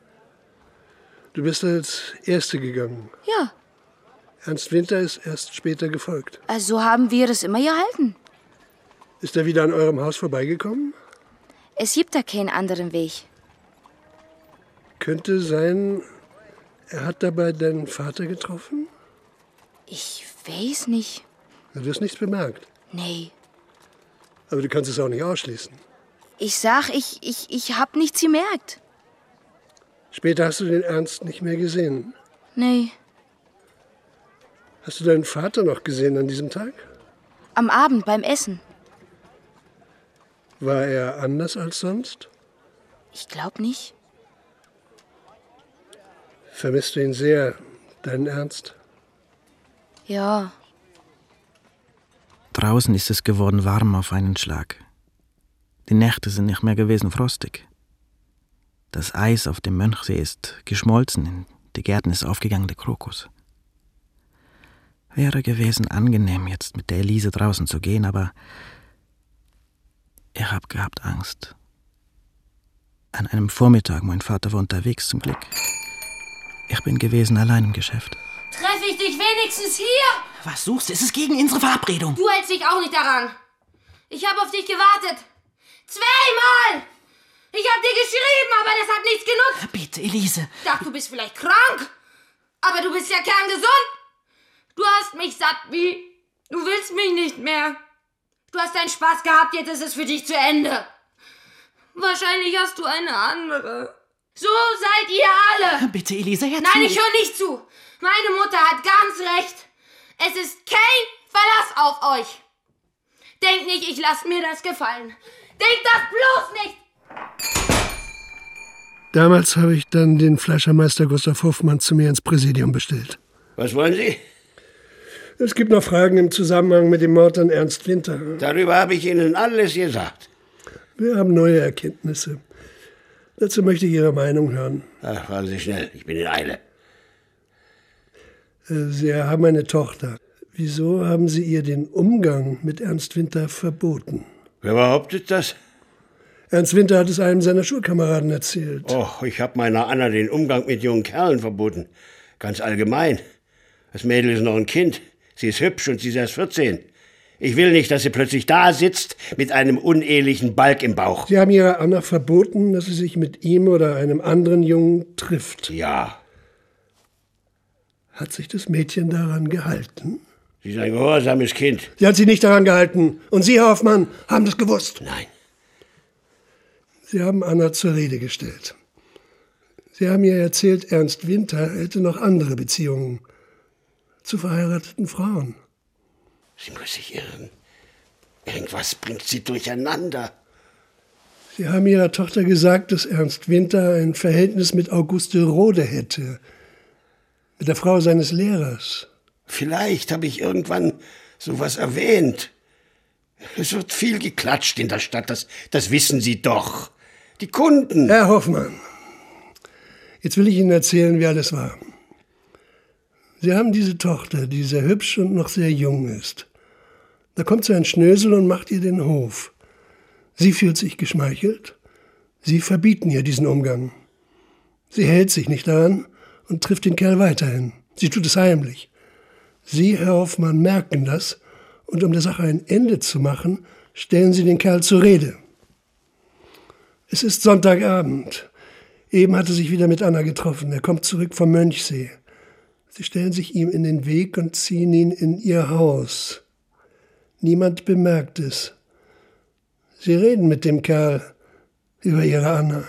Du bist als Erste gegangen. Ja. Ernst Winter ist erst später gefolgt. Also haben wir es immer gehalten. Ist er wieder an eurem Haus vorbeigekommen? Es gibt da keinen anderen Weg. Könnte sein, er hat dabei deinen Vater getroffen? Ich weiß nicht. Du hast nichts bemerkt. Nee. Aber du kannst es auch nicht ausschließen. Ich sag, ich, ich, ich hab nichts gemerkt. Später hast du den Ernst nicht mehr gesehen. Nee. Hast du deinen Vater noch gesehen an diesem Tag? Am Abend beim Essen. War er anders als sonst? Ich glaub nicht. Vermisst du ihn sehr, deinen Ernst? Ja. Draußen ist es geworden warm auf einen Schlag. Die Nächte sind nicht mehr gewesen frostig. Das Eis auf dem Mönchsee ist geschmolzen, in die Gärten ist aufgegangen der Krokus. Wäre gewesen angenehm, jetzt mit der Elise draußen zu gehen, aber ich hab gehabt Angst. An einem Vormittag, mein Vater war unterwegs zum Glück. Ich bin gewesen allein im Geschäft. Treffe ich dich wenigstens hier? Was suchst du? Es ist gegen unsere Verabredung. Du hältst dich auch nicht daran. Ich habe auf dich gewartet. Zweimal! Ich habe dir geschrieben, aber das hat nichts genutzt. Bitte, Elise. Ich dachte, du bist vielleicht krank. Aber du bist ja kerngesund. Du hast mich satt, wie? Du willst mich nicht mehr. Du hast deinen Spaß gehabt, jetzt ist es für dich zu Ende. Wahrscheinlich hast du eine andere. So seid ihr alle. Bitte, Elise, jetzt. Nein, ich höre nicht zu. Meine Mutter hat ganz recht. Es ist kein Verlass auf euch. Denkt nicht, ich lasse mir das gefallen. Denkt das bloß nicht. Damals habe ich dann den Fleischermeister Gustav Hoffmann zu mir ins Präsidium bestellt. Was wollen Sie? Es gibt noch Fragen im Zusammenhang mit dem Mord an Ernst Winter. Darüber habe ich Ihnen alles gesagt. Wir haben neue Erkenntnisse. Dazu möchte ich Ihre Meinung hören. Ach, fahren Sie schnell, ich bin in Eile. Sie haben eine Tochter. Wieso haben Sie ihr den Umgang mit Ernst Winter verboten? Wer behauptet das? Ernst Winter hat es einem seiner Schulkameraden erzählt. Och, ich hab meiner Anna den Umgang mit jungen Kerlen verboten. Ganz allgemein. Das Mädel ist noch ein Kind. Sie ist hübsch und sie ist erst vierzehn. Ich will nicht, dass sie plötzlich da sitzt mit einem unehelichen Balg im Bauch. Sie haben Ihrer Anna verboten, dass sie sich mit ihm oder einem anderen Jungen trifft. Ja. Hat sich das Mädchen daran gehalten? Sie ist ein gehorsames Kind. Sie hat sich nicht daran gehalten. Und Sie, Herr Hoffmann, haben das gewusst. Nein. Sie haben Anna zur Rede gestellt. Sie haben ihr erzählt, Ernst Winter hätte noch andere Beziehungen zu verheirateten Frauen. Sie muss sich irren. Irgendwas bringt sie durcheinander. Sie haben Ihrer Tochter gesagt, dass Ernst Winter ein Verhältnis mit Auguste Rode hätte. Mit der Frau seines Lehrers. Vielleicht habe ich irgendwann sowas erwähnt. Es wird viel geklatscht in der Stadt, das, das wissen Sie doch. Die Kunden. Herr Hoffmann, jetzt will ich Ihnen erzählen, wie alles war. Sie haben diese Tochter, die sehr hübsch und noch sehr jung ist. Da kommt so ein Schnösel und macht ihr den Hof. Sie fühlt sich geschmeichelt. Sie verbieten ihr diesen Umgang. Sie hält sich nicht daran und trifft den Kerl weiterhin. Sie tut es heimlich. Sie, Herr Hoffmann, merken das und um der Sache ein Ende zu machen, stellen Sie den Kerl zur Rede. Es ist Sonntagabend. Eben hat er sich wieder mit Anna getroffen. Er kommt zurück vom Mönchsee. Sie stellen sich ihm in den Weg und ziehen ihn in ihr Haus. Niemand bemerkt es. Sie reden mit dem Kerl über ihre Anna.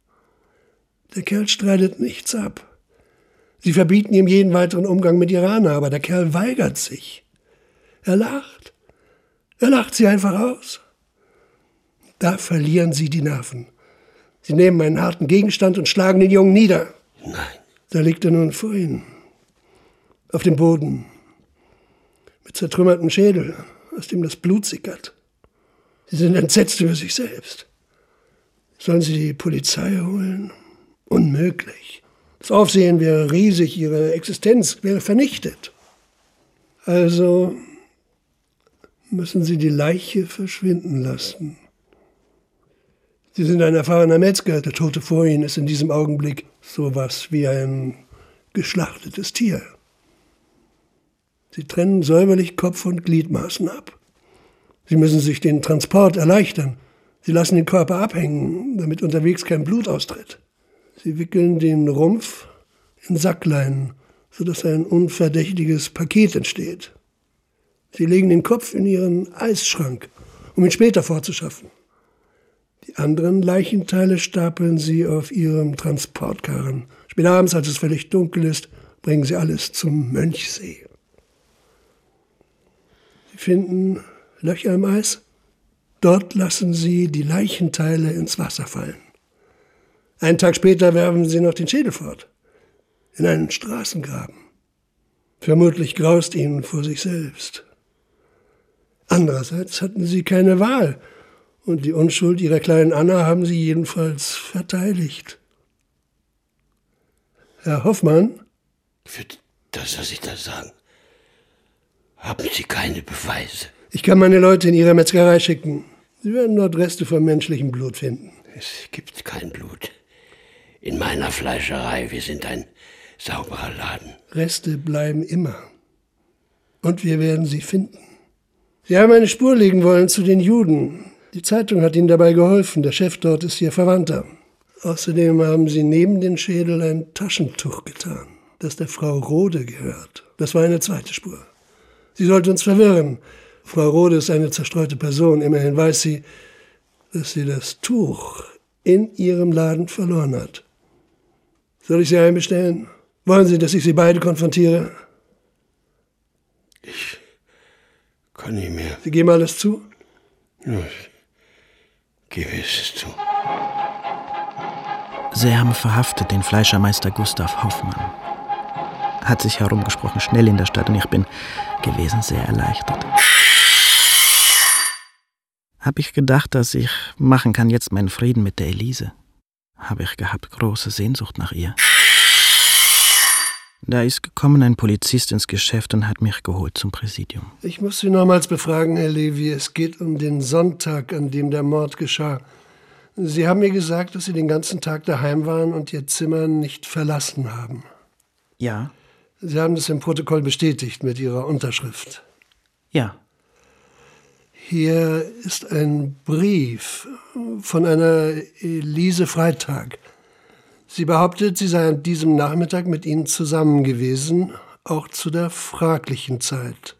Der Kerl streitet nichts ab. Sie verbieten ihm jeden weiteren Umgang mit ihrer Anna, aber der Kerl weigert sich. Er lacht. Er lacht sie einfach aus. Da verlieren sie die Nerven. Sie nehmen einen harten Gegenstand und schlagen den Jungen nieder. Nein. Da liegt er nun vor ihnen. Auf dem Boden. Mit zertrümmertem Schädel, aus dem das Blut sickert. Sie sind entsetzt über sich selbst. Sollen sie die Polizei holen? Unmöglich. Das Aufsehen wäre riesig, ihre Existenz wäre vernichtet. Also müssen sie die Leiche verschwinden lassen. Sie sind ein erfahrener Metzger, der Tote vor Ihnen ist in diesem Augenblick sowas wie ein geschlachtetes Tier. Sie trennen säuberlich Kopf und Gliedmaßen ab. Sie müssen sich den Transport erleichtern. Sie lassen den Körper abhängen, damit unterwegs kein Blut austritt. Sie wickeln den Rumpf in Sackleinen, sodass ein unverdächtiges Paket entsteht. Sie legen den Kopf in ihren Eisschrank, um ihn später fortzuschaffen. Die anderen Leichenteile stapeln sie auf ihrem Transportkarren. Spät abends, als es völlig dunkel ist, bringen sie alles zum Mönchsee. Sie finden Löcher im Eis. Dort lassen sie die Leichenteile ins Wasser fallen. Einen Tag später werfen sie noch den Schädel fort. In einen Straßengraben. Vermutlich graust ihnen vor sich selbst. Andererseits hatten sie keine Wahl. Und die Unschuld ihrer kleinen Anna haben sie jedenfalls verteidigt. Herr Hoffmann? Für das, was Sie da sagen, haben Sie keine Beweise. Ich kann meine Leute in Ihre Metzgerei schicken. Sie werden dort Reste von menschlichem Blut finden. Es gibt kein Blut. In meiner Fleischerei, wir sind ein sauberer Laden. Reste bleiben immer. Und wir werden sie finden. Sie haben eine Spur legen wollen zu den Juden. Die Zeitung hat Ihnen dabei geholfen. Der Chef dort ist Ihr Verwandter. Außerdem haben Sie neben den Schädel ein Taschentuch getan, das der Frau Rode gehört. Das war eine zweite Spur. Sie sollte uns verwirren. Frau Rode ist eine zerstreute Person. Immerhin weiß sie, dass sie das Tuch in ihrem Laden verloren hat. Soll ich Sie einbestellen? Wollen Sie, dass ich Sie beide konfrontiere? Ich kann nicht mehr. Sie geben alles zu? Ja, ich gebe es zu. Sie haben verhaftet den Fleischermeister Gustav Hoffmann. Hat sich herumgesprochen, schnell in der Stadt, und ich bin gewesen sehr erleichtert. Hab ich gedacht, dass ich machen kann jetzt meinen Frieden mit der Elise. Habe ich gehabt große Sehnsucht nach ihr. Da ist gekommen ein Polizist ins Geschäft und hat mich geholt zum Präsidium. Ich muss Sie nochmals befragen, Herr Levy. Es geht um den Sonntag, an dem der Mord geschah. Sie haben mir gesagt, dass Sie den ganzen Tag daheim waren und Ihr Zimmer nicht verlassen haben. Ja. Sie haben das im Protokoll bestätigt mit Ihrer Unterschrift. Ja. Hier ist ein Brief von einer Elise Freitag. Sie behauptet, sie sei an diesem Nachmittag mit Ihnen zusammen gewesen, auch zu der fraglichen Zeit.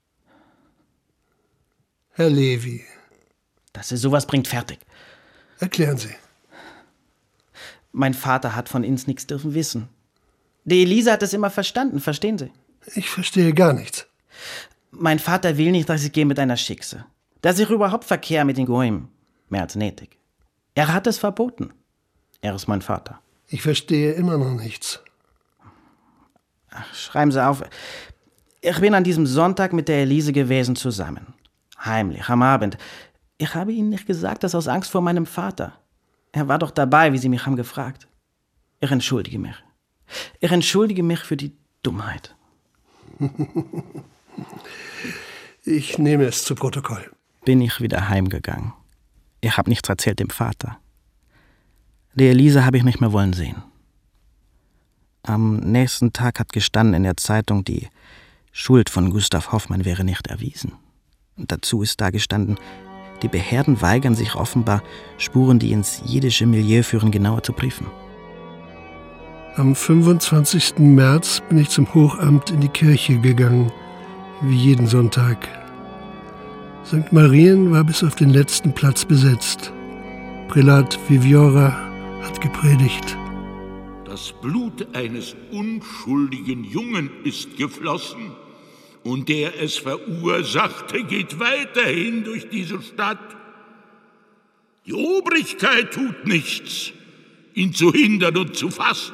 Herr Levy. Dass sie sowas bringt, fertig. Erklären Sie. Mein Vater hat von uns nichts dürfen wissen. Die Elise hat es immer verstanden, verstehen Sie? Ich verstehe gar nichts. Mein Vater will nicht, dass ich gehe mit einer Schickse. Dass ich überhaupt verkehre mit den Goyim. Mehr als nötig. Er hat es verboten. Er ist mein Vater. Ich verstehe immer noch nichts. Ach, schreiben Sie auf. Ich bin an diesem Sonntag mit der Elise gewesen zusammen. Heimlich, am Abend. Ich habe Ihnen nicht gesagt, das aus Angst vor meinem Vater. Er war doch dabei, wie Sie mich haben gefragt. Ich entschuldige mich. Ich entschuldige mich für die Dummheit. Ich nehme es zu Protokoll. Bin ich wieder heimgegangen. Ich habe nichts erzählt dem Vater. Die Elise habe ich nicht mehr wollen sehen. Am nächsten Tag hat gestanden in der Zeitung, die Schuld von Gustav Hoffmann wäre nicht erwiesen. Und dazu ist da gestanden, die Behörden weigern sich offenbar, Spuren, die ins jiddische Milieu führen, genauer zu prüfen. Am fünfundzwanzigsten März bin ich zum Hochamt in die Kirche gegangen, wie jeden Sonntag. Sankt Marien war bis auf den letzten Platz besetzt. Prälat Viviora hat gepredigt. Das Blut eines unschuldigen Jungen ist geflossen, und der es verursachte, geht weiterhin durch diese Stadt. Die Obrigkeit tut nichts, ihn zu hindern und zu fassen.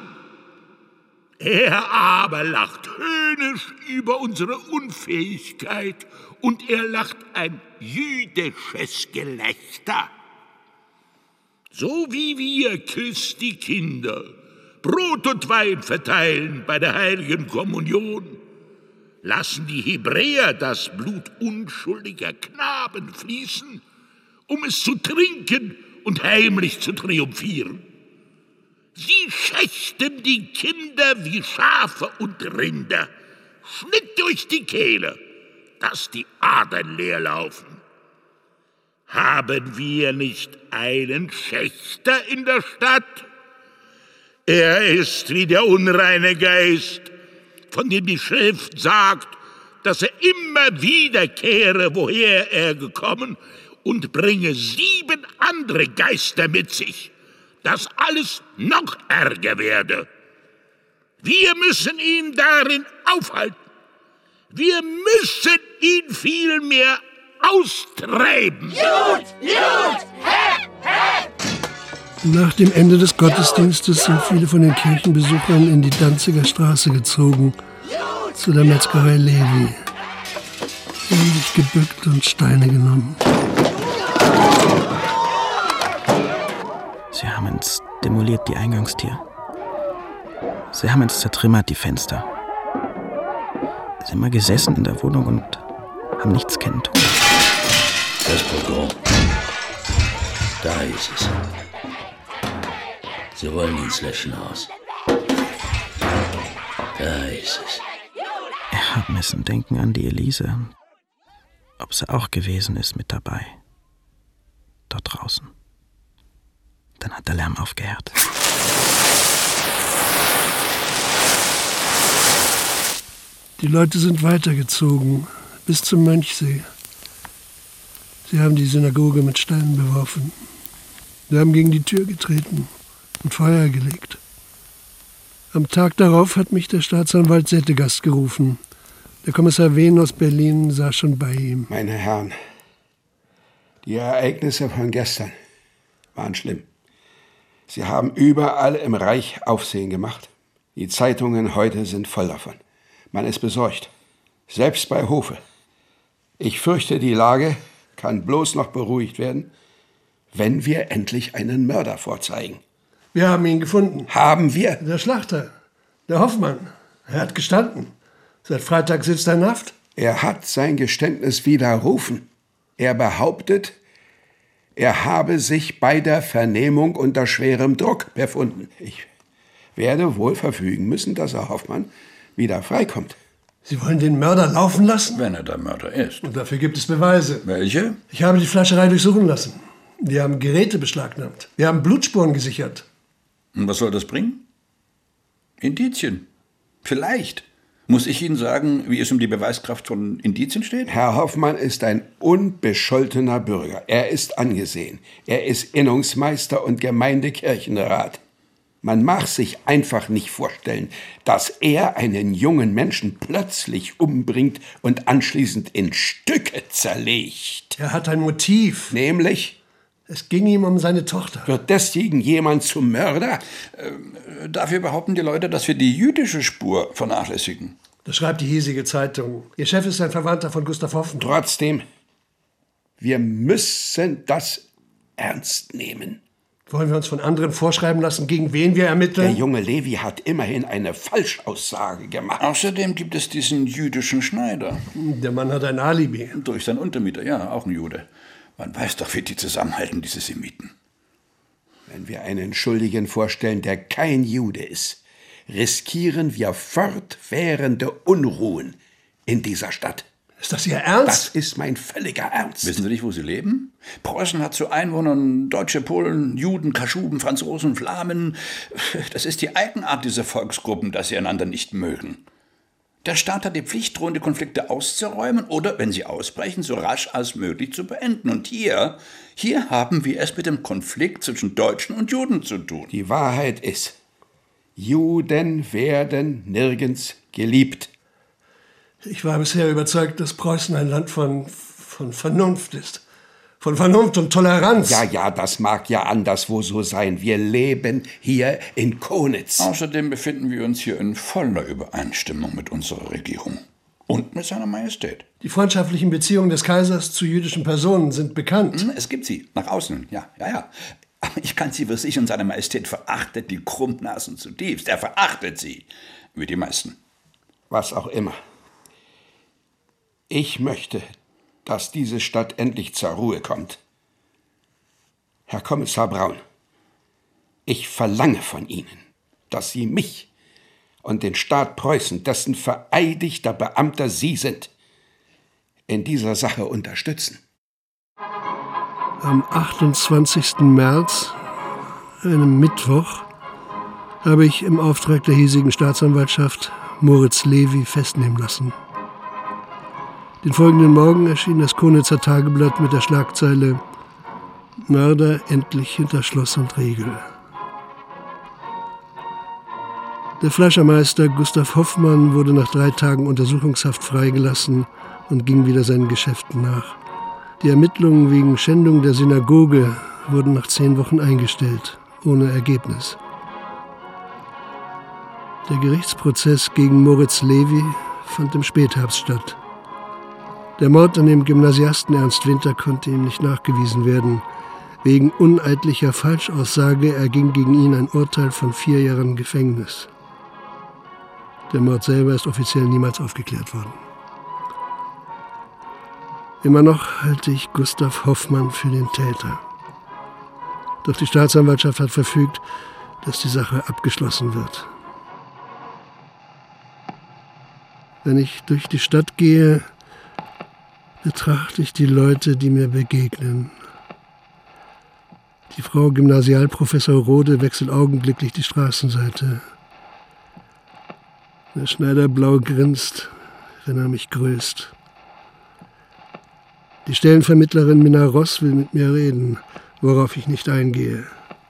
Er aber lacht höhnisch über unsere Unfähigkeit, und er lacht ein jüdisches Gelächter. So wie wir Christi Kinder Brot und Wein verteilen bei der heiligen Kommunion, lassen die Hebräer das Blut unschuldiger Knaben fließen, um es zu trinken und heimlich zu triumphieren. Sie schächten die Kinder wie Schafe und Rinder, Schnitt durch die Kehle, dass die Adern leer laufen. Haben wir nicht einen Schächter in der Stadt? Er ist wie der unreine Geist, von dem die Schrift sagt, dass er immer wiederkehre, woher er gekommen, und bringe sieben andere Geister mit sich, dass alles noch ärger werde. Wir müssen ihn darin aufhalten. Wir müssen ihn vielmehr austreiben. Jud, Jud, hä, hä! Nach dem Ende des Gottesdienstes sind viele von den Kirchenbesuchern in die Danziger Straße gezogen, zu der Metzgerei Levy. Sie haben sich gebückt und Steine genommen. Sie haben uns demoliert, die Eingangstür. Sie haben uns zertrümmert, die Fenster. Sie sind immer gesessen in der Wohnung und haben nichts kennen tun. Das Pogrom. Da ist es. Sie wollen ins Löschenhaus. Da ist es. Ich hab müssen denken an die Elise. Ob sie auch gewesen ist mit dabei. Dort draußen. Dann hat der Lärm aufgehört. Die Leute sind weitergezogen, bis zum Mönchsee. Sie haben die Synagoge mit Steinen beworfen. Sie haben gegen die Tür getreten und Feuer gelegt. Am Tag darauf hat mich der Staatsanwalt Settegast gerufen. Der Kommissar Wehn aus Berlin saß schon bei ihm. Meine Herren, die Ereignisse von gestern waren schlimm. Sie haben überall im Reich Aufsehen gemacht. Die Zeitungen heute sind voll davon. Man ist besorgt, selbst bei Hofe. Ich fürchte, die Lage kann bloß noch beruhigt werden, wenn wir endlich einen Mörder vorzeigen. Wir haben ihn gefunden. Haben wir? Der Schlachter, der Hoffmann. Er hat gestanden. Seit Freitag sitzt er in Haft. Er hat sein Geständnis widerrufen. Er behauptet, Er habe sich bei der Vernehmung unter schwerem Druck befunden. Ich werde wohl verfügen müssen, dass Herr Hoffmann wieder freikommt. Sie wollen den Mörder laufen lassen? Wenn er der Mörder ist. Und dafür gibt es Beweise. Welche? Ich habe die Fleischerei durchsuchen lassen. Wir haben Geräte beschlagnahmt. Wir haben Blutspuren gesichert. Und was soll das bringen? Indizien. Vielleicht. Muss ich Ihnen sagen, wie es um die Beweiskraft von Indizien steht? Herr Hoffmann ist ein unbescholtener Bürger. Er ist angesehen. Er ist Innungsmeister und Gemeindekirchenrat. Man mag sich einfach nicht vorstellen, dass er einen jungen Menschen plötzlich umbringt und anschließend in Stücke zerlegt. Er hat ein Motiv. Nämlich? Es ging ihm um seine Tochter. Wird deswegen jemand zum Mörder? Äh, dafür behaupten die Leute, dass wir die jüdische Spur vernachlässigen. Das schreibt die hiesige Zeitung. Ihr Chef ist ein Verwandter von Gustav Hoffmann. Trotzdem, wir müssen das ernst nehmen. Wollen wir uns von anderen vorschreiben lassen, gegen wen wir ermitteln? Der junge Levi hat immerhin eine Falschaussage gemacht. Außerdem gibt es diesen jüdischen Schneider. Der Mann hat ein Alibi. Durch seinen Untermieter, ja, auch ein Jude. Man weiß doch, wie die zusammenhalten, diese Semiten. Wenn wir einen Schuldigen vorstellen, der kein Jude ist, riskieren wir fortwährende Unruhen in dieser Stadt. Ist das Ihr Ernst? Das ist mein völliger Ernst. Wissen Sie nicht, wo Sie leben? Preußen hat zu Einwohnern Deutsche, Polen, Juden, Kaschuben, Franzosen, Flamen. Das ist die Eigenart dieser Volksgruppen, dass sie einander nicht mögen. Der Staat hat die Pflicht, drohende Konflikte auszuräumen oder, wenn sie ausbrechen, so rasch als möglich zu beenden. Und hier, hier haben wir es mit dem Konflikt zwischen Deutschen und Juden zu tun. Die Wahrheit ist, Juden werden nirgends geliebt. Ich war bisher überzeugt, dass Preußen ein Land von, von Vernunft ist. Von Vernunft und Toleranz. Ja, ja, das mag ja anderswo so sein. Wir leben hier in Konitz. Außerdem befinden wir uns hier in voller Übereinstimmung mit unserer Regierung. Und mit seiner Majestät. Die freundschaftlichen Beziehungen des Kaisers zu jüdischen Personen sind bekannt. Es gibt sie, nach außen, ja, ja, ja. Aber ich kann sie für sich und seine Majestät verachtet die Krummnasen zutiefst. Er verachtet sie, wie die meisten. Was auch immer. Ich möchte, dass diese Stadt endlich zur Ruhe kommt. Herr Kommissar Braun, ich verlange von Ihnen, dass Sie mich und den Staat Preußen, dessen vereidigter Beamter Sie sind, in dieser Sache unterstützen. Am achtundzwanzigsten März, einem Mittwoch, habe ich im Auftrag der hiesigen Staatsanwaltschaft Moritz Levi festnehmen lassen. Den folgenden Morgen erschien das Konitzer Tageblatt mit der Schlagzeile »Mörder endlich hinter Schloss und Riegel«. Der Fleischermeister Gustav Hoffmann wurde nach drei Tagen Untersuchungshaft freigelassen und ging wieder seinen Geschäften nach. Die Ermittlungen wegen Schändung der Synagoge wurden nach zehn Wochen eingestellt, ohne Ergebnis. Der Gerichtsprozess gegen Moritz Levi fand im Spätherbst statt. Der Mord an dem Gymnasiasten Ernst Winter konnte ihm nicht nachgewiesen werden. Wegen uneidlicher Falschaussage erging gegen ihn ein Urteil von vier Jahren Gefängnis. Der Mord selber ist offiziell niemals aufgeklärt worden. Immer noch halte ich Gustav Hoffmann für den Täter. Doch die Staatsanwaltschaft hat verfügt, dass die Sache abgeschlossen wird. Wenn ich durch die Stadt gehe, betrachte ich die Leute, die mir begegnen. Die Frau Gymnasialprofessor Rode wechselt augenblicklich die Straßenseite. Der Schneider blau grinst, wenn er mich grüßt. Die Stellenvermittlerin Minna Ross will mit mir reden, worauf ich nicht eingehe.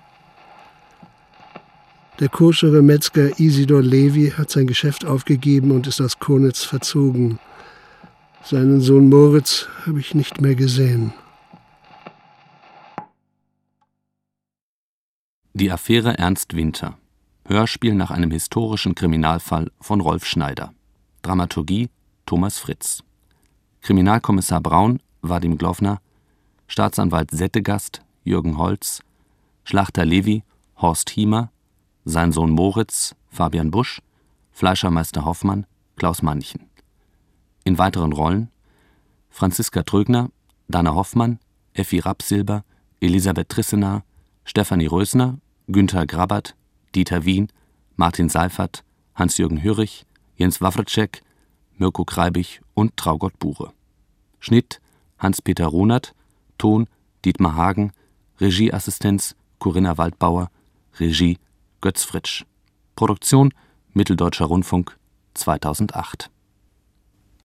Der koschere Metzger Isidor Levi hat sein Geschäft aufgegeben und ist aus Konitz verzogen. Seinen Sohn Moritz habe ich nicht mehr gesehen. Die Affäre Ernst Winter. Hörspiel nach einem historischen Kriminalfall von Rolf Schneider. Dramaturgie Thomas Fritz. Kriminalkommissar Braun Vadim Glowna. Staatsanwalt Settegast Jürgen Holz. Schlachter Levi Horst Hiemer. Sein Sohn Moritz Fabian Busch. Fleischermeister Hoffmann Klaus Manchen. In weiteren Rollen Franziska Trögner, Dana Hoffmann, Effi Rapsilber, Elisabeth Trissener, Stefanie Rösner, Günter Grabat, Dieter Wien, Martin Seifert, Hans-Jürgen Hürrich, Jens Wawrcek, Mirko Kreibich und Traugott Bure. Schnitt Hans-Peter Runert, Ton Dietmar Hagen, Regieassistenz Corinna Waldbauer, Regie Götz Fritsch. Produktion Mitteldeutscher Rundfunk zweitausendacht.